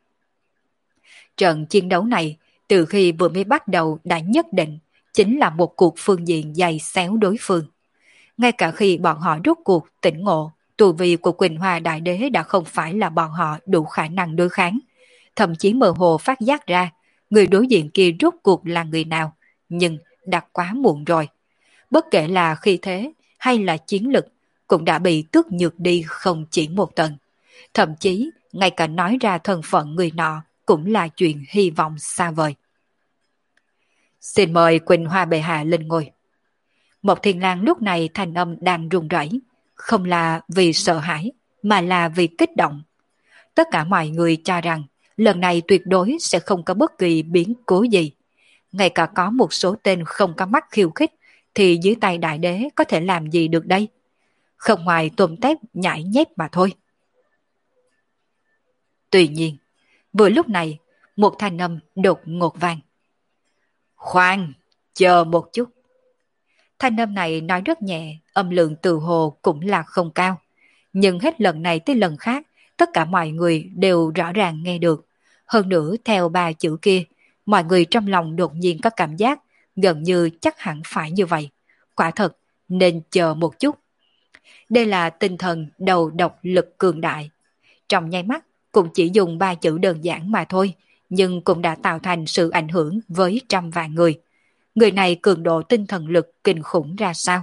Trận chiến đấu này, từ khi vừa mới bắt đầu đã nhất định, chính là một cuộc phương diện dày xéo đối phương. Ngay cả khi bọn họ rút cuộc tỉnh ngộ, tu vi của Quỳnh Hoa Đại Đế đã không phải là bọn họ đủ khả năng đối kháng. Thậm chí mơ hồ phát giác ra, người đối diện kia rút cuộc là người nào, nhưng đã quá muộn rồi. Bất kể là khí thế hay là chiến lực, cũng đã bị tước nhược đi không chỉ một tầng. Thậm chí, ngay cả nói ra thân phận người nọ cũng là chuyện hy vọng xa vời. Xin mời Quỳnh Hoa bệ hạ lên ngôi. Mộc Thiên Lang lúc này thanh âm đang run rẩy, không là vì sợ hãi, mà là vì kích động. Tất cả mọi người cho rằng lần này tuyệt đối sẽ không có bất kỳ biến cố gì. Ngay cả có một số tên không có mắt khiêu khích, thì dưới tay đại đế có thể làm gì được đây? Không ngoài tôm tép nhảy nhép mà thôi. Tuy nhiên, vừa lúc này, một thanh âm đột ngột vang. Khoan, chờ một chút. Thanh âm này nói rất nhẹ, âm lượng từ hồ cũng là không cao. Nhưng hết lần này tới lần khác, tất cả mọi người đều rõ ràng nghe được. Hơn nữa theo ba chữ kia, mọi người trong lòng đột nhiên có cảm giác gần như chắc hẳn phải như vậy. Quả thật, nên chờ một chút. Đây là tinh thần đầu độc lực cường đại. Trong nháy mắt, cũng chỉ dùng ba chữ đơn giản mà thôi, nhưng cũng đã tạo thành sự ảnh hưởng với trăm vạn người. Người này cường độ tinh thần lực kinh khủng ra sao?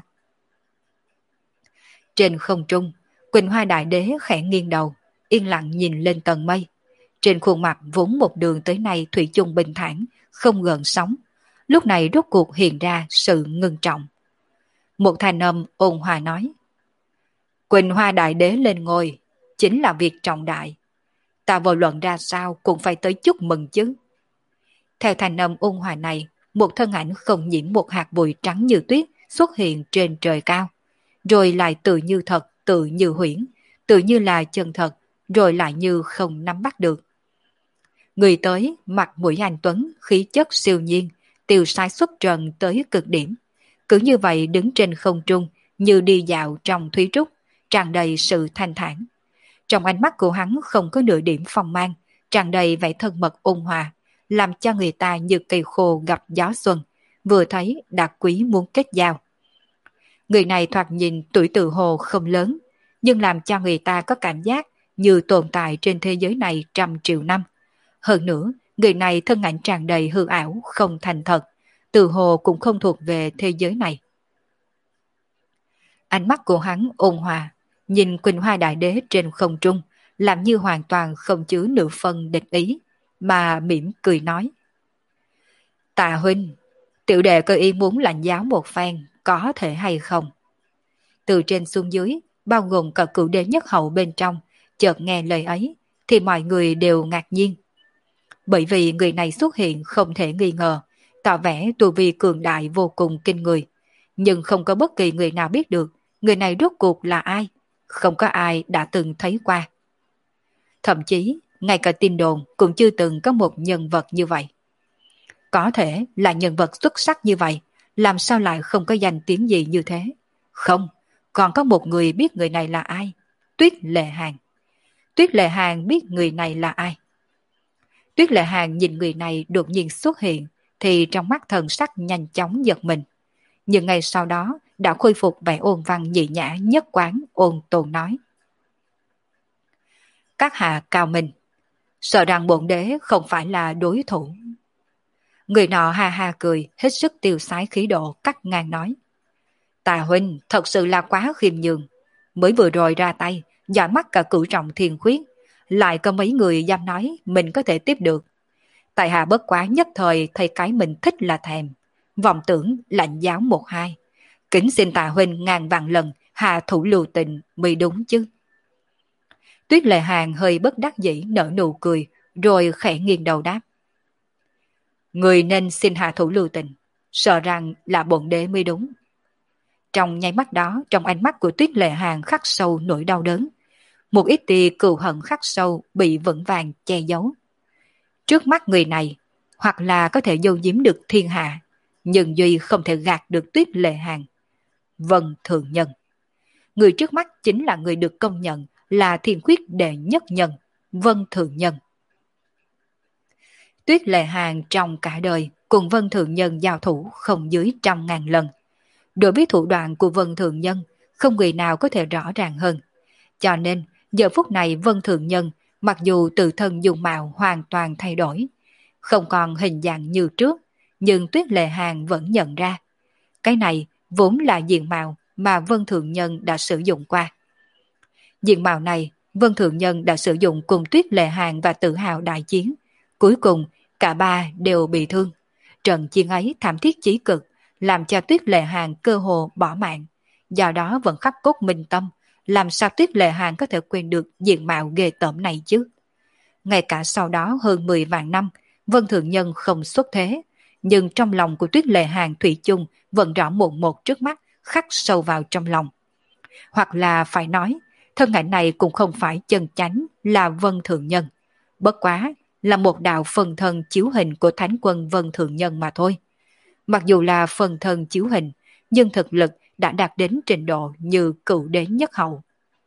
Trên không trung, Quỳnh Hoa Đại Đế khẽ nghiêng đầu, yên lặng nhìn lên tầng mây. Trên khuôn mặt vốn một đường tới nay thủy chung bình thản, không gợn sóng. Lúc này rốt cuộc hiện ra sự ngưng trọng. Một thanh âm ôn hòa nói. Quỳnh Hoa Đại Đế lên ngôi, chính là việc trọng đại. Ta vô luận ra sao cũng phải tới chúc mừng chứ. Theo thanh âm ôn hòa này, một thân ảnh không nhiễm một hạt bụi trắng như tuyết xuất hiện trên trời cao. Rồi lại tự như thật, tự như huyễn, tự như là chân thật, rồi lại như không nắm bắt được. Người tới, mặt mũi anh tuấn, khí chất siêu nhiên, tiêu sai xuất trần tới cực điểm. Cứ như vậy đứng trên không trung, như đi dạo trong thúy trúc, tràn đầy sự thanh thản. Trong ánh mắt của hắn không có nửa điểm phong mang, tràn đầy vẻ thân mật ôn hòa, làm cho người ta như cây khô gặp gió xuân, vừa thấy đã quý muốn kết giao. Người này thoạt nhìn tuổi tự hồ không lớn, nhưng làm cho người ta có cảm giác như tồn tại trên thế giới này trăm triệu năm. Hơn nữa, người này thân ảnh tràn đầy hư ảo, không thành thật, tự hồ cũng không thuộc về thế giới này. Ánh mắt của hắn ôn hòa, nhìn Quỳnh Hoa Đại Đế trên không trung, làm như hoàn toàn không chứa nửa phần địch ý, mà mỉm cười nói. Tạ huynh, tiểu đệ cơ ý muốn lãnh giáo một phen, có thể hay không? Từ trên xuống dưới, bao gồm cả cửu đế nhất hậu bên trong, chợt nghe lời ấy, thì mọi người đều ngạc nhiên. Bởi vì người này xuất hiện không thể nghi ngờ, tỏ vẻ tu vi cường đại vô cùng kinh người. Nhưng không có bất kỳ người nào biết được người này rốt cuộc là ai, không có ai đã từng thấy qua. Thậm chí, ngay cả tin đồn cũng chưa từng có một nhân vật như vậy. Có thể là nhân vật xuất sắc như vậy, làm sao lại không có danh tiếng gì như thế? Không, còn có một người biết người này là ai. Tuyết Lệ Hàn. Tuyết Lệ Hàn biết người này là ai. Tuyết Lệ Hàn nhìn người này đột nhiên xuất hiện, thì trong mắt thần sắc nhanh chóng giật mình. Nhưng ngay sau đó đã khôi phục vẻ ôn văn nhị nhã nhất quán, ôn tồn nói. Các hạ cao minh, sợ rằng bổn đế không phải là đối thủ. Người nọ ha ha cười, hết sức tiêu sái khí độ, cắt ngang nói. Tà huynh thật sự là quá khiêm nhường. Mới vừa rồi ra tay, giỏi mắt cả cửu trọng thiên khuyết, lại có mấy người dám nói mình có thể tiếp được. Tại hạ bất quá nhất thời thấy cái mình thích là thèm, vọng tưởng lạnh giáo một hai. Kính xin tà huynh ngàn vạn lần hạ thủ lưu tình mới đúng chứ. Tuyết Lệ Hàn hơi bất đắc dĩ nở nụ cười, rồi khẽ nghiêng đầu đáp. Người nên xin hạ thủ lưu tình, sợ rằng là bổn đế mới đúng. Trong nháy mắt đó, trong ánh mắt của Tuyết Lệ Hàn khắc sâu nỗi đau đớn. Một ít tia cừu hận khắc sâu bị vững vàng che giấu. Trước mắt người này, hoặc là có thể giấu giếm được thiên hạ, nhưng duy không thể gạt được Tuyết Lệ Hàn. Vân Thường Nhân. Người trước mắt chính là người được công nhận là thiên khuyết đệ nhất nhân, Vân Thường Nhân. Tuyết Lệ Hàn trong cả đời cùng Vân Thường Nhân giao thủ không dưới trăm ngàn lần. Đối với thủ đoạn của Vân Thường Nhân, không người nào có thể rõ ràng hơn. Cho nên, giờ phút này Vân Thường Nhân, mặc dù tự thân dung mạo hoàn toàn thay đổi, không còn hình dạng như trước, nhưng Tuyết Lệ Hàn vẫn nhận ra. Cái này vốn là diện mạo mà Vân Thường Nhân đã sử dụng qua. Diện mạo này, Vân Thường Nhân đã sử dụng cùng Tuyết Lệ Hàn và Tự Hào đại chiến. Cuối cùng, cả ba đều bị thương. Trận chiến ấy thảm thiết chí cực, làm cho Tuyết Lệ Hàn cơ hồ bỏ mạng. Do đó vẫn khắc cốt minh tâm, làm sao Tuyết Lệ Hàn có thể quên được diện mạo ghê tởm này chứ? Ngay cả sau đó hơn mười vạn năm, Vân Thường Nhân không xuất thế, nhưng trong lòng của Tuyết Lệ Hàn thủy chung vẫn rõ một một trước mắt, khắc sâu vào trong lòng. Hoặc là phải nói, thân ảnh này cũng không phải chân chánh là Vân Thường Nhân, bất quá là một đạo phần thân chiếu hình của Thánh Quân Vân Thường Nhân mà thôi. Mặc dù là phần thân chiếu hình, nhưng thực lực đã đạt đến trình độ như cựu đế nhất hậu.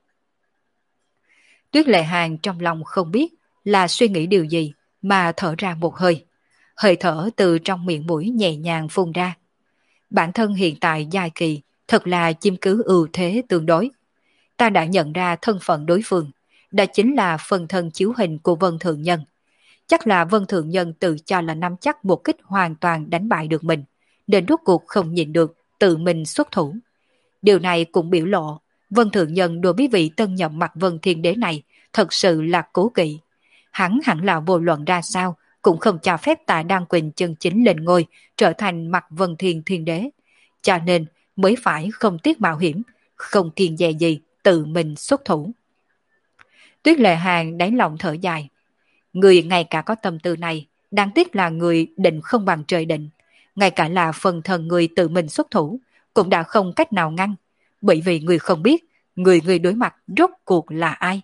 Tuyết Lệ Hàn trong lòng không biết là suy nghĩ điều gì mà thở ra một hơi. Hơi thở từ trong miệng mũi nhẹ nhàng phun ra. Bản thân hiện tại giai kỳ thật là chiếm cứ ưu thế tương đối. Ta đã nhận ra thân phận đối phương, đó chính là phần thân chiếu hình của Vân Thường Nhân. Chắc là Vân Thường Nhân tự cho là nắm chắc một kích hoàn toàn đánh bại được mình, nên rốt cuộc không nhịn được, tự mình xuất thủ. Điều này cũng biểu lộ, Vân Thường Nhân đối với vị tân nhậm mặt Vân Thiên Đế này thật sự là cố kỵ. Hắn hẳn là vô luận ra sao, cũng không cho phép Tạ Đan Quỳnh chân chính lên ngôi, trở thành mặt Vân Thiên Thiên Đế. Cho nên mới phải không tiếc mạo hiểm, không kiêng dè gì, tự mình xuất thủ. Tuyết Lệ Hàn đáy lòng thở dài. Người ngay cả có tâm tư này, đáng tiếc là người định không bằng trời định. Ngay cả là phần thần người tự mình xuất thủ, cũng đã không cách nào ngăn, bởi vì người không biết, người người đối mặt rốt cuộc là ai.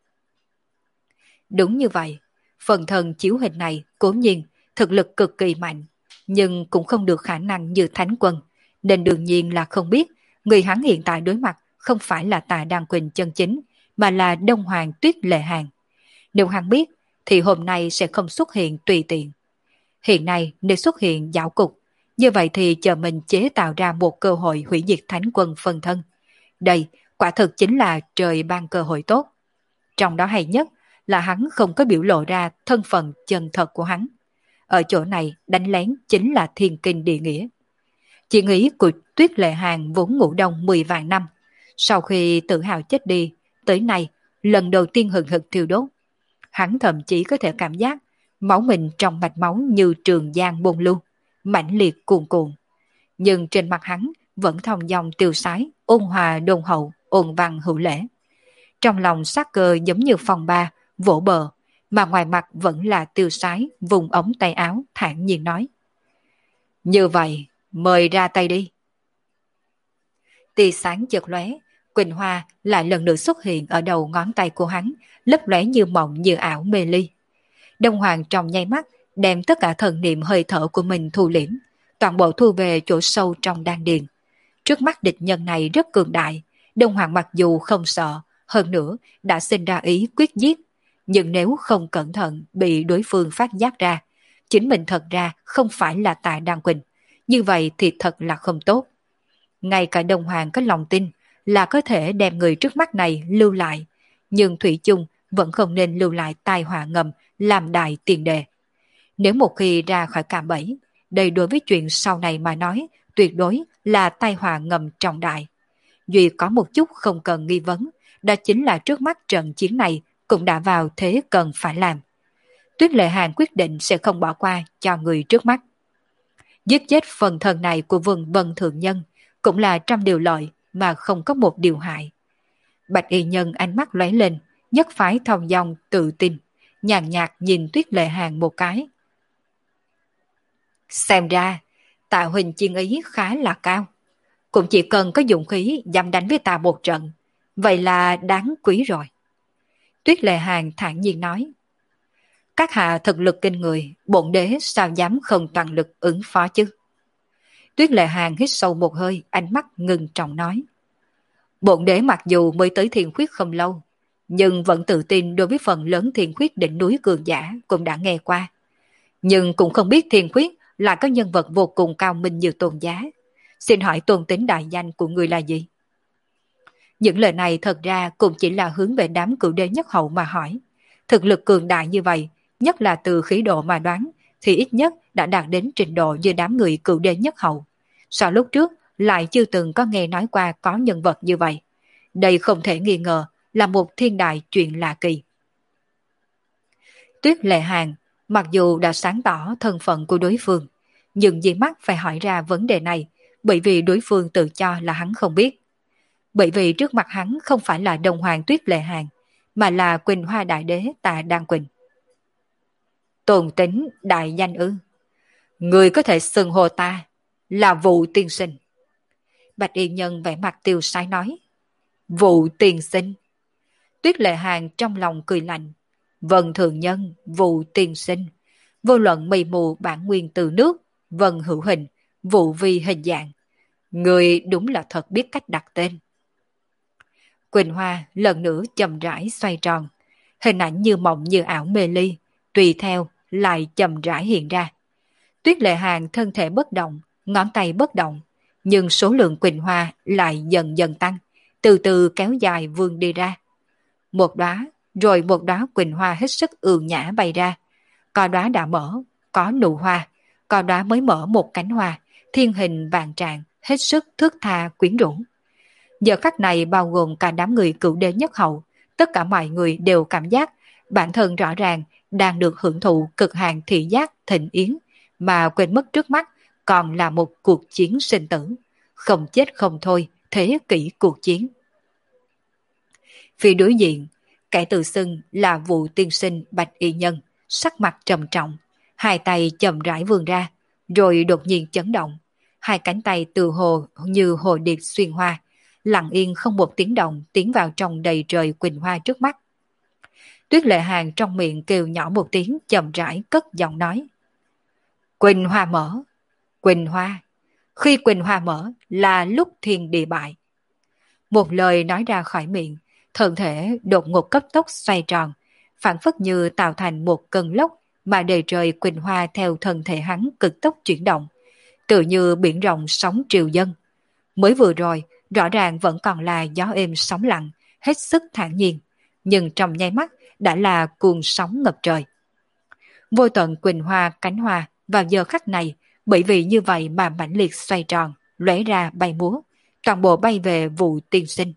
Đúng như vậy, phần thần chiếu hình này cố nhiên thực lực cực kỳ mạnh, nhưng cũng không được khả năng như Thánh Quân, nên đương nhiên là không biết người hắn hiện tại đối mặt không phải là Tạ Đan Quỳnh chân chính, mà là Đông Hoàng Tuyết Lệ Hàn. Nếu hắn biết, thì hôm nay sẽ không xuất hiện tùy tiện. Hiện nay nếu xuất hiện giảo cục, như vậy thì chờ mình chế tạo ra một cơ hội hủy diệt Thánh Quân phân thân. Đây quả thực chính là trời ban cơ hội tốt. Trong đó hay nhất là hắn không có biểu lộ ra thân phận chân thật của hắn. Ở chỗ này đánh lén chính là thiên kinh địa nghĩa. Chỉ nghĩ của Tuyết Lệ Hàn vốn ngủ đông mười vạn năm. Sau khi Tự Hào chết đi, tới nay lần đầu tiên hừng hực thiêu đốt. Hắn thậm chí có thể cảm giác máu mình trong mạch máu như trường giang bồn lưu, mãnh liệt cuồn cuộn. Nhưng trên mặt hắn vẫn thong dong tiêu sái, ôn hòa đôn hậu, ôn văn hữu lễ. Trong lòng sát cơ giống như phòng ba, vỗ bờ, mà ngoài mặt vẫn là tiêu sái, vùng ống tay áo, thản nhiên nói. Như vậy, mời ra tay đi. Tia sáng chợt lóe, Quỳnh Hoa lại lần nữa xuất hiện ở đầu ngón tay của hắn, lấp lóe như mộng như ảo mê ly. Đông Hoàng trong nháy mắt đem tất cả thần niệm hơi thở của mình thu liễm, toàn bộ thu về chỗ sâu trong đan điền. Trước mắt địch nhân này rất cường đại, Đông Hoàng mặc dù không sợ, hơn nữa đã sinh ra ý quyết giết, nhưng nếu không cẩn thận bị đối phương phát giác ra, chính mình thật ra không phải là Tạ Đan Quỳnh, như vậy thì thật là không tốt. Ngay cả Đông Hoàng có lòng tin là có thể đem người trước mắt này lưu lại, nhưng Thủy chung vẫn không nên lưu lại tai họa ngầm làm đại tiền đề. Nếu một khi ra khỏi cạm bẫy, đây đối với chuyện sau này mà nói, tuyệt đối là tai họa ngầm trọng đại. Duy có một chút không cần nghi vấn, đó chính là trước mắt trận chiến này cũng đã vào thế cần phải làm. Tuyết Lệ Hàn quyết định sẽ không bỏ qua cho người trước mắt. Giết chết phần thân này của Vân Vân Thượng Nhân cũng là trăm điều lợi mà không có một điều hại. Bạch Y Nhân ánh mắt lóe lên, nhất phái thong dong tự tin, nhàn nhạt nhìn Tuyết Lệ Hàn một cái. Xem ra, Tạ Huỳnh chiến ý khá là cao. Cũng chỉ cần có dụng khí dám đánh với ta một trận, vậy là đáng quý rồi. Tuyết Lệ Hàn thản nhiên nói. Các hạ thực lực kinh người, bổn đế sao dám không toàn lực ứng phó chứ? Tuyết Lệ Hàn hít sâu một hơi, ánh mắt ngưng trọng nói. Bổn đế mặc dù mới tới Thiên Khuyết không lâu, nhưng vẫn tự tin đối với phần lớn Thiên Khuyết đỉnh núi cường giả cũng đã nghe qua. Nhưng cũng không biết Thiên Khuyết là có nhân vật vô cùng cao minh như Tôn Giá. Xin hỏi tôn tính đại danh của người là gì? Những lời này thật ra cũng chỉ là hướng về đám cửu đế nhất hậu mà hỏi. Thực lực cường đại như vậy, nhất là từ khí độ mà đoán, thì ít nhất đã đạt đến trình độ như đám người cửu đế nhất hậu. Sau lúc trước, lại chưa từng có nghe nói qua có nhân vật như vậy. Đây không thể nghi ngờ là một thiên đại chuyện lạ kỳ. Tuyết Lệ Hàn, mặc dù đã sáng tỏ thân phận của đối phương, nhưng dĩ mắt phải hỏi ra vấn đề này, bởi vì đối phương tự cho là hắn không biết. Bởi vì trước mặt hắn không phải là Đông Hoàng Tuyết Lệ Hàn, mà là Quỳnh Hoa Đại Đế Tạ Đan Quỳnh. Tôn tính đại danh ư? Người có thể xưng hô ta là Vụ Tiên Sinh. Bạch Y Nhân vẻ mặt tiêu sái nói. Vụ Tiên Sinh. Tuyết Lệ Hàn trong lòng cười lạnh. Vân Thường Nhân, Vụ Tiên Sinh. Vô luận mây mù bản nguyên từ nước, Vân hữu hình, Vụ vi hình dạng. Người đúng là thật biết cách đặt tên. Quỳnh Hoa lần nữa chậm rãi xoay tròn. Hình ảnh như mộng như ảo mê ly, tùy theo lại chậm rãi hiện ra. Tuyết Lệ Hàn thân thể bất động, ngón tay bất động, nhưng số lượng Quỳnh Hoa lại dần dần tăng, từ từ kéo dài vươn đi ra. Một đóa, rồi một đóa Quỳnh Hoa hết sức ương nhã bay ra. Có đóa đã mở, có nụ hoa, có đóa mới mở một cánh hoa, thiên hình vàng trạng, hết sức thước tha quyến rũ. Giờ khắc này bao gồm cả đám người cửu đế nhất hậu, tất cả mọi người đều cảm giác bản thân rõ ràng đang được hưởng thụ cực hạn thị giác thịnh yến, mà quên mất trước mắt còn là một cuộc chiến sinh tử. Không chết không thôi, thế kỷ cuộc chiến. Phía đối diện, kẻ tự xưng là Vụ Tiên Sinh Bạch Y Nhân, sắc mặt trầm trọng, hai tay chậm rãi vươn ra, rồi đột nhiên chấn động. Hai cánh tay từ hồ như hồ điệp xuyên hoa, lặng yên không một tiếng động tiến vào trong đầy trời quỳnh hoa trước mắt. Tuyết Lệ Hàn trong miệng kêu nhỏ một tiếng chậm rãi cất giọng nói. Quỳnh hoa mở, quỳnh hoa, khi quỳnh hoa mở là lúc thiên địa bại. Một lời nói ra khỏi miệng, thân thể đột ngột cấp tốc xoay tròn, phản phất như tạo thành một cơn lốc mà đầy trời quỳnh hoa theo thân thể hắn cực tốc chuyển động, tự như biển rộng sóng triều dân. Mới vừa rồi, rõ ràng vẫn còn là gió êm sóng lặng, hết sức thản nhiên, nhưng trong nháy mắt đã là cuồng sóng ngập trời. Vô tận quỳnh hoa cánh hoa vào giờ khắc này, bởi vì như vậy mà mãnh liệt xoay tròn, lóe ra bay múa, toàn bộ bay về Vụ Tiên Sinh.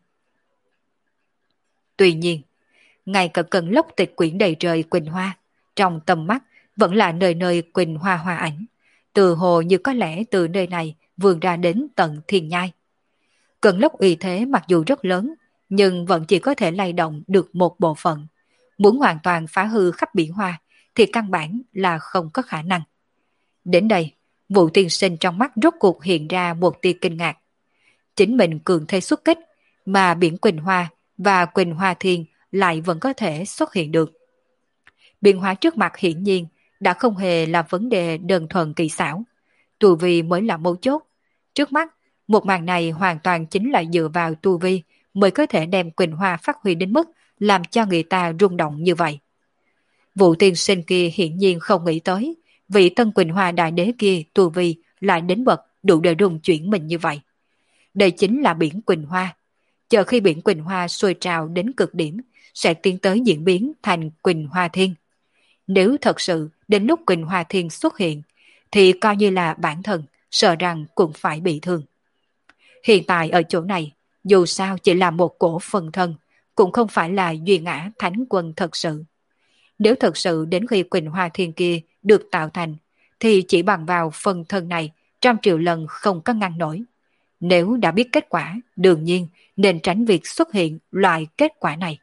Tuy nhiên, ngay cả cơn lốc tịch quyển đầy trời quỳnh hoa, trong tầm mắt vẫn là nơi nơi quỳnh hoa hoa ảnh, từ hồ như có lẽ từ nơi này vươn ra đến tận thiên nhai. Cơn lốc uy thế mặc dù rất lớn, nhưng vẫn chỉ có thể lay động được một bộ phận. Muốn hoàn toàn phá hư khắp biển hoa thì căn bản là không có khả năng. Đến đây, Vụ Tiên Sinh trong mắt rốt cuộc hiện ra một tia kinh ngạc. Chính mình cường thế xuất kích, mà biển Quỳnh Hoa và Quỳnh Hoa Thiên lại vẫn có thể xuất hiện được. Biến hóa trước mặt hiển nhiên đã không hề là vấn đề đơn thuần kỳ xảo, tu vi mới là mấu chốt. Trước mắt, một màn này hoàn toàn chính là dựa vào tu vi mới có thể đem Quỳnh Hoa phát huy đến mức làm cho người ta rung động như vậy. Vụ tiên sinh kia hiển nhiên không nghĩ tới, vị Tân Quỳnh Hoa đại đế kia tu vi lại đến bậc đủ để rung chuyển mình như vậy. Đây chính là biển Quỳnh Hoa. Chờ khi biển Quỳnh Hoa sôi trào đến cực điểm, sẽ tiến tới diễn biến thành Quỳnh Hoa Thiên. Nếu thật sự đến lúc Quỳnh Hoa Thiên xuất hiện, thì coi như là bản thân, sợ rằng cũng phải bị thương. Hiện tại ở chỗ này, dù sao chỉ là một cổ phần thân, cũng không phải là duy ngã thánh quân thật sự. Nếu thật sự đến khi Quỳnh Hoa Thiên kia được tạo thành, thì chỉ bằng vào phần thân này trăm triệu lần không có ngăn nổi. Nếu đã biết kết quả, đương nhiên nên tránh việc xuất hiện loại kết quả này.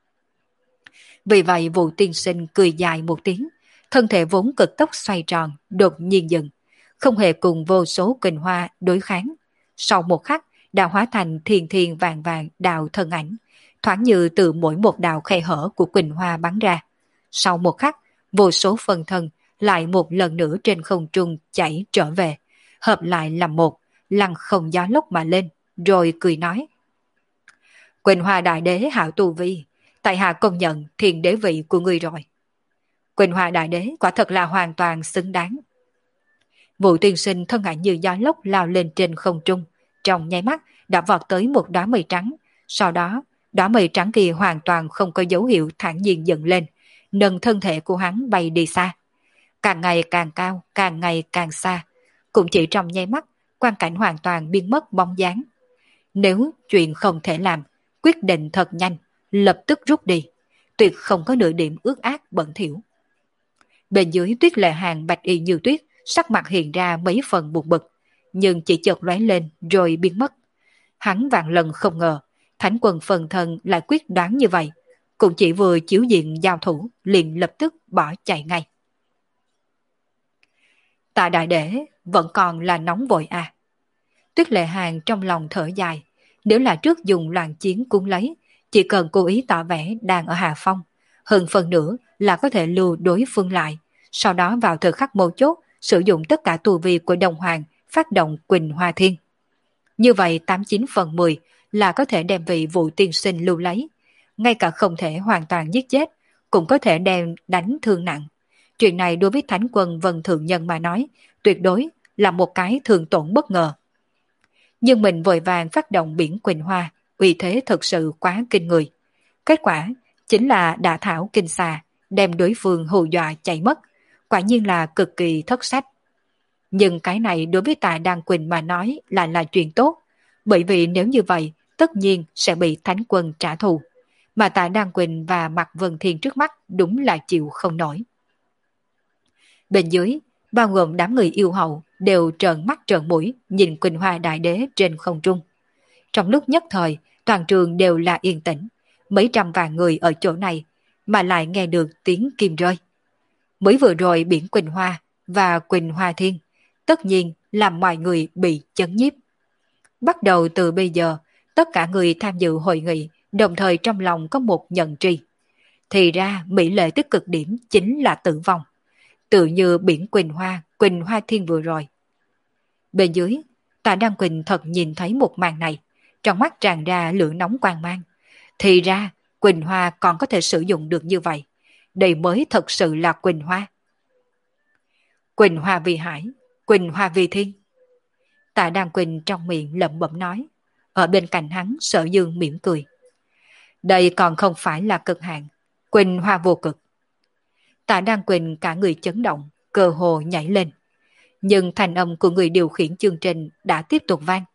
Vì vậy vụ tiên sinh cười dài một tiếng, thân thể vốn cực tốc xoay tròn, đột nhiên dừng, không hề cùng vô số Quỳnh Hoa đối kháng. Sau một khắc, đã hóa thành thiên thiên vàng vàng đạo thân ảnh, thoáng như từ mỗi một đạo khe hở của Quỳnh Hoa bắn ra. Sau một khắc, vô số phần thân lại một lần nữa trên không trung chảy trở về, hợp lại làm một, lăn không gió lốc mà lên, rồi cười nói. Quỳnh Hoa đại đế hảo tu vi, tại hạ công nhận thiền đế vị của ngươi rồi. Quỳnh Hoa đại đế quả thật là hoàn toàn xứng đáng. Vụ tiên sinh thân ảnh như gió lốc lao lên trên không trung, trong nháy mắt đã vọt tới một đóa mây trắng. Sau đó, đóa mây trắng kia hoàn toàn không có dấu hiệu thản nhiên dựng lên, nâng thân thể của hắn bay đi xa. Càng ngày càng cao, càng ngày càng xa, cũng chỉ trong nháy mắt, quang cảnh hoàn toàn biến mất bóng dáng. Nếu chuyện không thể làm, quyết định thật nhanh, lập tức rút đi, tuyệt không có nửa điểm ước ác bẩn thỉu. Bên dưới Tuyết Lệ Hàng bạch y như tuyết, sắc mặt hiện ra mấy phần buồn bực, nhưng chỉ chợt lóe lên rồi biến mất. Hắn vạn lần không ngờ, thánh quân phần thân lại quyết đoán như vậy, cũng chỉ vừa chiếu diện giao thủ, liền lập tức bỏ chạy ngay. Tạ đại đế vẫn còn là nóng vội à. Tuyết Lệ Hàng trong lòng thở dài, nếu là trước dùng loạn chiến cuốn lấy, chỉ cần cố ý tỏ vẻ đang ở hạ phong, hơn phần nữa là có thể lưu đối phương lại, sau đó vào thời khắc mấu chốt sử dụng tất cả tu vi của Đông Hoàng phát động Quỳnh Hoa Thiên. Như vậy tám mươi chín phần mười là có thể đem vị vụ tiên sinh lưu lấy, ngay cả không thể hoàn toàn giết chết, cũng có thể đem đánh thương nặng. Chuyện này đối với Thánh quân Vân Thượng Nhân mà nói, tuyệt đối là một cái thương tổn bất ngờ. Nhưng mình vội vàng phát động biển Quỳnh Hoa, uy thế thực sự quá kinh người. Kết quả chính là đả thảo kinh xà, đem đối phương hù dọa chạy mất, quả nhiên là cực kỳ thất sách. Nhưng cái này đối với Tạ Đan Quỳnh mà nói lại là chuyện tốt, bởi vì nếu như vậy, tất nhiên sẽ bị Thánh quân trả thù. Mà Tạ Đan Quỳnh và Mạc Vân Thiên trước mắt đúng là chịu không nổi. Bên dưới, bao gồm đám người yêu hậu đều trợn mắt trợn mũi nhìn Quỳnh Hoa đại đế trên không trung. Trong lúc nhất thời, toàn trường đều là yên tĩnh, mấy trăm vạn người ở chỗ này mà lại nghe được tiếng kim rơi. Mới vừa rồi biển Quỳnh Hoa và Quỳnh Hoa Thiên tất nhiên làm mọi người bị chấn nhiếp. Bắt đầu từ bây giờ, tất cả người tham dự hội nghị đồng thời trong lòng có một nhận tri. Thì ra mỹ lệ tức cực điểm chính là tử vong, tự như biển Quỳnh Hoa, Quỳnh Hoa Thiên vừa rồi. Bên dưới, Tạ Đăng Quỳnh thật nhìn thấy một màn này, trong mắt tràn ra lửa nóng quang mang. Thì ra, Quỳnh Hoa còn có thể sử dụng được như vậy. Đây mới thật sự là Quỳnh Hoa. Quỳnh Hoa vì hải, Quỳnh Hoa vì thiên. Tạ Đăng Quỳnh trong miệng lẩm bẩm nói. Ở bên cạnh hắn Sở Dương mỉm cười. Đây còn không phải là cực hạn, Quỳnh Hoa vô cực. Tạ Đăng Quỳnh cả người chấn động, cơ hồ nhảy lên. Nhưng thành âm của người điều khiển chương trình đã tiếp tục vang.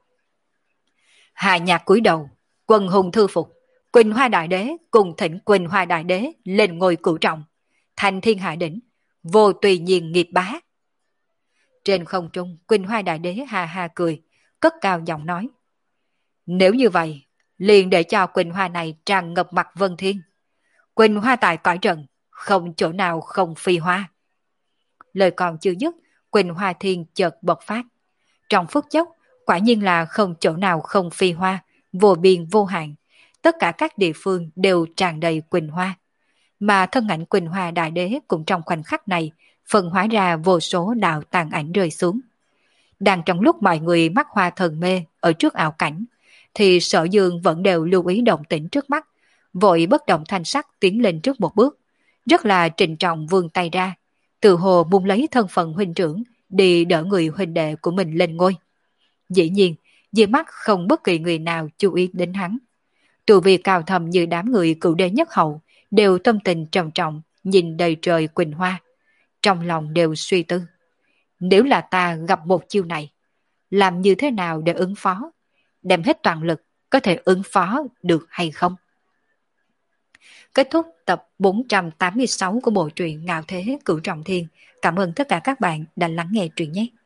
Hạ nhạc cúi đầu, quần hùng thư phục, Quỳnh Hoa đại đế cùng thỉnh Quỳnh Hoa đại đế lên ngôi cửu trọng, thành thiên hạ đỉnh, vô tùy nhiên nghiệp bá. Trên không trung, Quỳnh Hoa đại đế ha ha cười, cất cao giọng nói. Nếu như vậy, liền để cho Quỳnh Hoa này tràn ngập mặt Vân Thiên. Quỳnh Hoa tại cõi trần, không chỗ nào không phi hoa. Lời còn chưa dứt, Quỳnh Hoa Thiên chợt bộc phát. Trong phút chốc, quả nhiên là không chỗ nào không phi hoa, vô biên vô hạn, tất cả các địa phương đều tràn đầy Quỳnh Hoa. Mà thân ảnh Quỳnh Hoa Đại Đế cũng trong khoảnh khắc này phân hóa ra vô số đạo tàn ảnh rơi xuống. Đang trong lúc mọi người mắc hoa thần mê ở trước ảo cảnh, thì Sở Dương vẫn đều lưu ý động tĩnh trước mắt, vội bất động thanh sắc tiến lên trước một bước, rất là trịnh trọng vươn tay ra, tự hồ muốn lấy thân phận huynh trưởng đi đỡ người huynh đệ của mình lên ngôi. Dĩ nhiên, dưới mắt không bất kỳ người nào chú ý đến hắn. Tu vi cao thầm như đám người cựu đế nhất hậu đều tâm tình trầm trọng nhìn đầy trời quỳnh hoa, trong lòng đều suy tư. Nếu là ta gặp một chiêu này, làm như thế nào để ứng phó? Đem hết toàn lực có thể ứng phó được hay không? Kết thúc tập bốn trăm tám mươi sáu của bộ truyện Ngạo Thế Cửu Trọng Thiên. Cảm ơn tất cả các bạn đã lắng nghe truyện nhé.